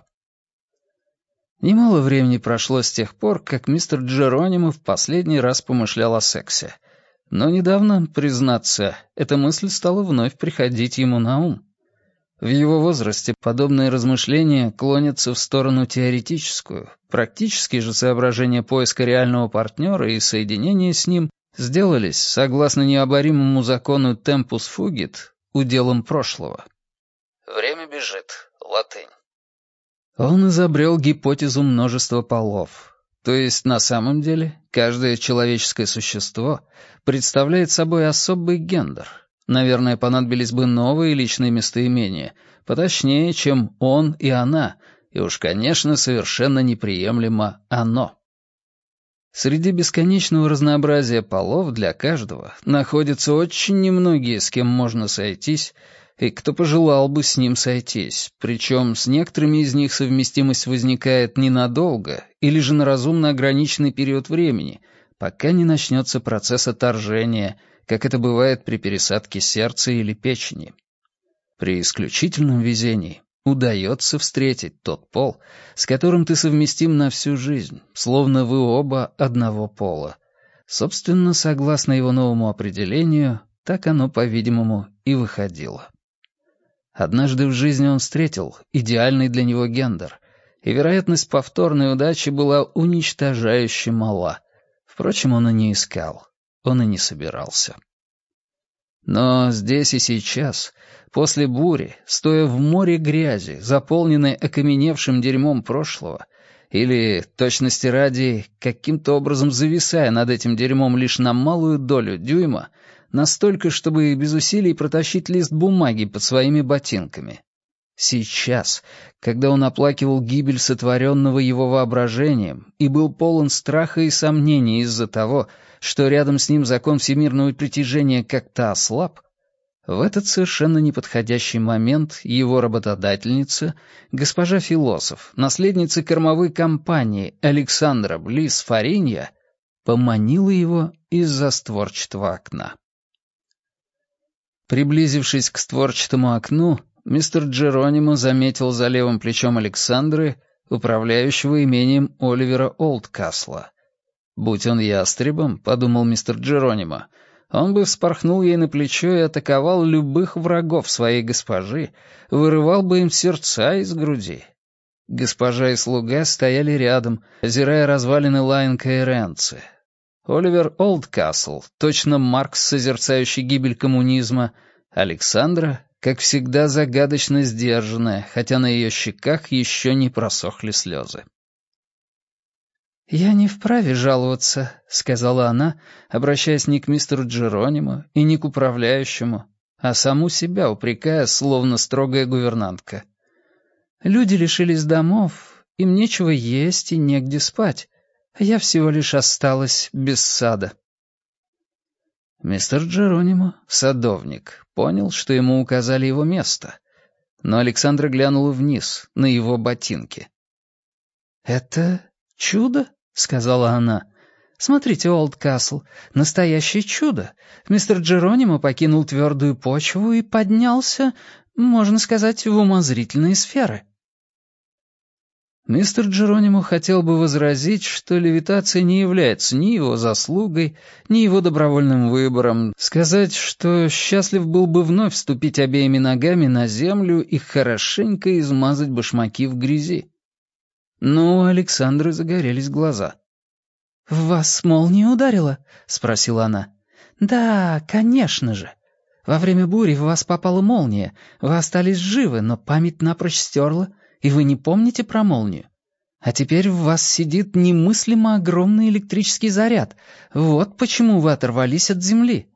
Немало времени прошло с тех пор, как мистер Джеронимо в последний раз помышлял о сексе. Но недавно, признаться, эта мысль стала вновь приходить ему на ум. В его возрасте подобные размышления клонятся в сторону теоретическую. Практические же соображения поиска реального партнера и соединения с ним сделались, согласно необоримому закону «tempus fugit», уделом прошлого. Время бежит. Латынь. Он изобрел гипотезу множества полов. То есть, на самом деле, каждое человеческое существо представляет собой особый гендер. Наверное, понадобились бы новые личные местоимения, поточнее, чем «он» и «она», и уж, конечно, совершенно неприемлемо «оно». Среди бесконечного разнообразия полов для каждого находятся очень немногие, с кем можно сойтись, и кто пожелал бы с ним сойтись, причем с некоторыми из них совместимость возникает ненадолго или же на разумно ограниченный период времени, пока не начнется процесс отторжения, как это бывает при пересадке сердца или печени. При исключительном везении удается встретить тот пол, с которым ты совместим на всю жизнь, словно вы оба одного пола. Собственно, согласно его новому определению, так оно, по-видимому, и выходило. Однажды в жизни он встретил идеальный для него гендер, и вероятность повторной удачи была уничтожающе мала. Впрочем, он и не искал, он и не собирался. Но здесь и сейчас, после бури, стоя в море грязи, заполненной окаменевшим дерьмом прошлого, или, точности ради, каким-то образом зависая над этим дерьмом лишь на малую долю дюйма, настолько, чтобы без усилий протащить лист бумаги под своими ботинками. Сейчас, когда он оплакивал гибель сотворенного его воображением и был полон страха и сомнений из-за того, что рядом с ним закон всемирного притяжения как-то ослаб, в этот совершенно неподходящий момент его работодательница, госпожа философ, наследница кормовой компании Александра Близ Фаринья, поманила его из-за створчатого окна. Приблизившись к створчатому окну, мистер Джеронимо заметил за левым плечом Александры управляющего имением Оливера Олдкасла. «Будь он ястребом», — подумал мистер Джеронимо, он бы вспорхнул ей на плечо и атаковал любых врагов своей госпожи, вырывал бы им сердца из груди. Госпожа и слуга стояли рядом, озирая развалины Лайнка и Ренци. Оливер Олдкасл, точно Маркс, созерцающий гибель коммунизма, Александра, как всегда, загадочно сдержанная, хотя на ее щеках еще не просохли слезы. «Я не вправе жаловаться», — сказала она, обращаясь не к мистеру Джеронимо и не к управляющему, а саму себя упрекая, словно строгая гувернантка. «Люди лишились домов, им нечего есть и негде спать, а я всего лишь осталась без сада». Мистер Джеронимо, садовник, понял, что ему указали его место, но Александра глянула вниз, на его ботинки. «Это чудо?» — сказала она. «Смотрите, Олдкасл, настоящее чудо. Мистер Джеронимо покинул твердую почву и поднялся, можно сказать, в умозрительные сферы». Мистер Джеронимо хотел бы возразить, что левитация не является ни его заслугой, ни его добровольным выбором, сказать, что счастлив был бы вновь вступить обеими ногами на землю и хорошенько измазать башмаки в грязи. Но у Александры загорелись глаза. «В вас молния ударила?» — спросила она. «Да, конечно же. Во время бури в вас попала молния, вы остались живы, но память напрочь стерла, и вы не помните про молнию. А теперь в вас сидит немыслимо огромный электрический заряд. Вот почему вы оторвались от земли».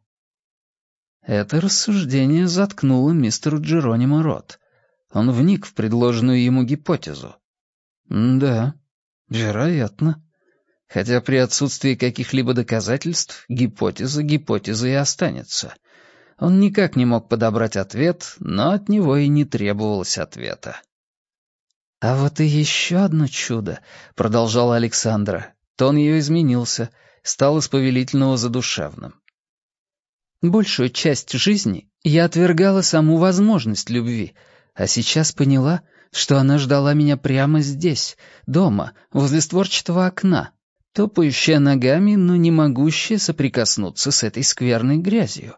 Это рассуждение заткнуло мистеру Джеронимо рот. Он вник в предложенную ему гипотезу. «Да, вероятно. Хотя при отсутствии каких-либо доказательств гипотеза гипотезой и останется». Он никак не мог подобрать ответ, но от него и не требовалось ответа. «А вот и еще одно чудо», — продолжала Александра. Тон ее изменился, стал из повелительного задушевным. «Большую часть жизни я отвергала саму возможность любви, а сейчас поняла, что она ждала меня прямо здесь, дома, возле створчатого окна, топающая ногами, но не могущая соприкоснуться с этой скверной грязью».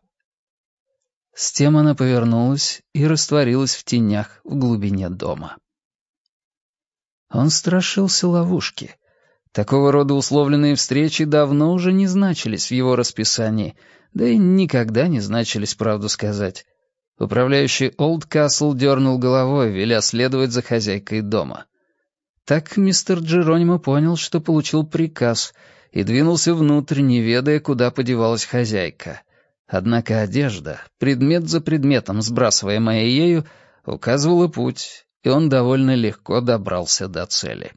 С тем она повернулась и растворилась в тенях в глубине дома. Он страшился ловушки. Такого рода условленные встречи давно уже не значились в его расписании, да и никогда не значились, правду сказать. Управляющий Олдкасл дернул головой, веля следовать за хозяйкой дома. Так мистер Джеронимо понял, что получил приказ, и двинулся внутрь, не ведая, куда подевалась хозяйка. Однако одежда, предмет за предметом, сбрасываемая ею, указывала путь, и он довольно легко добрался до цели.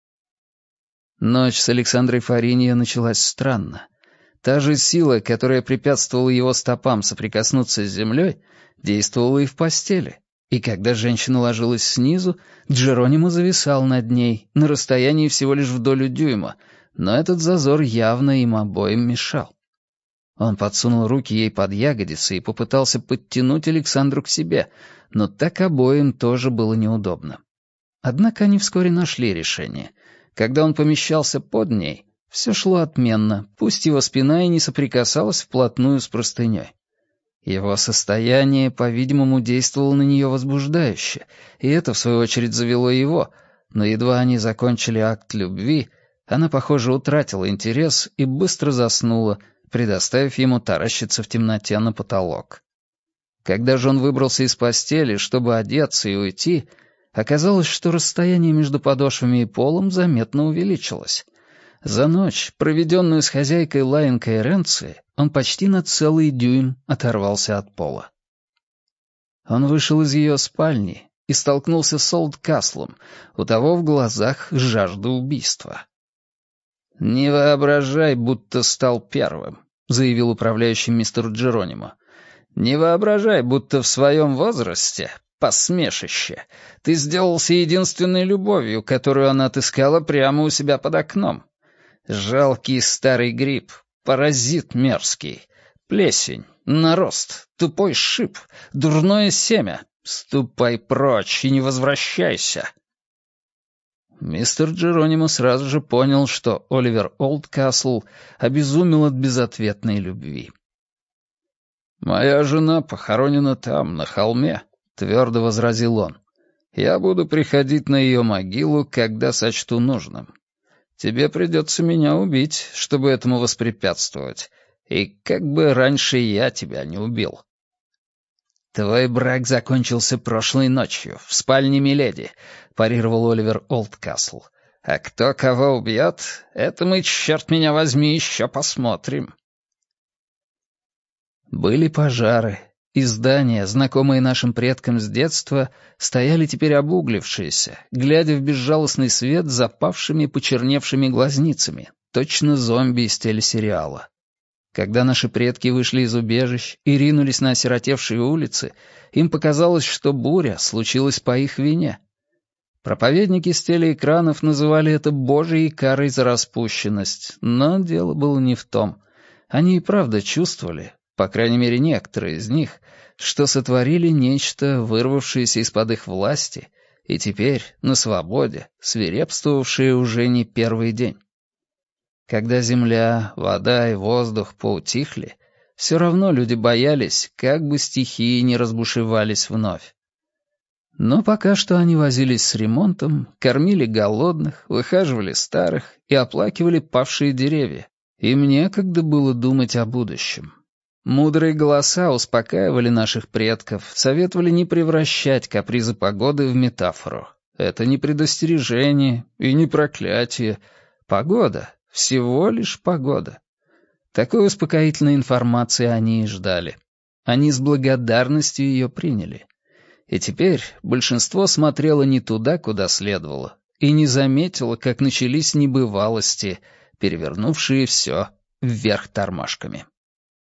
Ночь с Александрой Фариньо началась странно. Та же сила, которая препятствовала его стопам соприкоснуться с землей, действовала и в постели. И когда женщина ложилась снизу, Джеронимо зависал над ней, на расстоянии всего лишь в долю дюйма, но этот зазор явно им обоим мешал. Он подсунул руки ей под ягодицы и попытался подтянуть Александру к себе, но так обоим тоже было неудобно. Однако они вскоре нашли решение. Когда он помещался под ней, все шло отменно, пусть его спина и не соприкасалась вплотную с простыней. Его состояние, по-видимому, действовало на нее возбуждающе, и это, в свою очередь, завело его, но едва они закончили акт любви, она, похоже, утратила интерес и быстро заснула, предоставив ему таращиться в темноте на потолок. Когда же он выбрался из постели, чтобы одеться и уйти, оказалось, что расстояние между подошвами и полом заметно увеличилось. За ночь, проведенную с хозяйкой Лаинкой Ренци, он почти на целый дюйм оторвался от пола. Он вышел из ее спальни и столкнулся с Олдкаслом, у того в глазах жажда убийства. «Не воображай, будто стал первым», — заявил управляющий мистер Джеронимо. «Не воображай, будто в своем возрасте, посмешище, ты сделался единственной любовью, которую она отыскала прямо у себя под окном. Жалкий старый гриб, паразит мерзкий, плесень, нарост, тупой шип, дурное семя. Ступай прочь и не возвращайся». Мистер Джеронимо сразу же понял, что Оливер Олдкасл обезумел от безответной любви. «Моя жена похоронена там, на холме», — твердо возразил он. «Я буду приходить на ее могилу, когда сочту нужным. Тебе придется меня убить, чтобы этому воспрепятствовать, и как бы раньше я тебя не убил». «Твой брак закончился прошлой ночью, в спальне миледи», — парировал Оливер Олдкасл. «А кто кого убьет, это мы, черт меня возьми, еще посмотрим». Были пожары, и здания, знакомые нашим предкам с детства, стояли теперь обуглившиеся, глядя в безжалостный свет запавшими почерневшими глазницами, точно зомби из телесериала. Когда наши предки вышли из убежищ и ринулись на осиротевшие улицы, им показалось, что буря случилась по их вине. Проповедники с телеэкранов называли это божьей карой за распущенность, но дело было не в том. Они и правда чувствовали, по крайней мере некоторые из них, что сотворили нечто, вырвавшееся из-под их власти, и теперь, на свободе, свирепствовавшее уже не первый день. Когда земля, вода и воздух поутихли, все равно люди боялись, как бы стихии не разбушевались вновь. Но пока что они возились с ремонтом, кормили голодных, выхаживали старых и оплакивали павшие деревья. Им некогда было думать о будущем. Мудрые голоса успокаивали наших предков, советовали не превращать капризы погоды в метафору. Это не предостережение и не проклятие. Погода — всего лишь погода. Такой успокоительной информации они и ждали. Они с благодарностью ее приняли. И теперь большинство смотрело не туда, куда следовало, и не заметило, как начались небывалости, перевернувшие все вверх тормашками.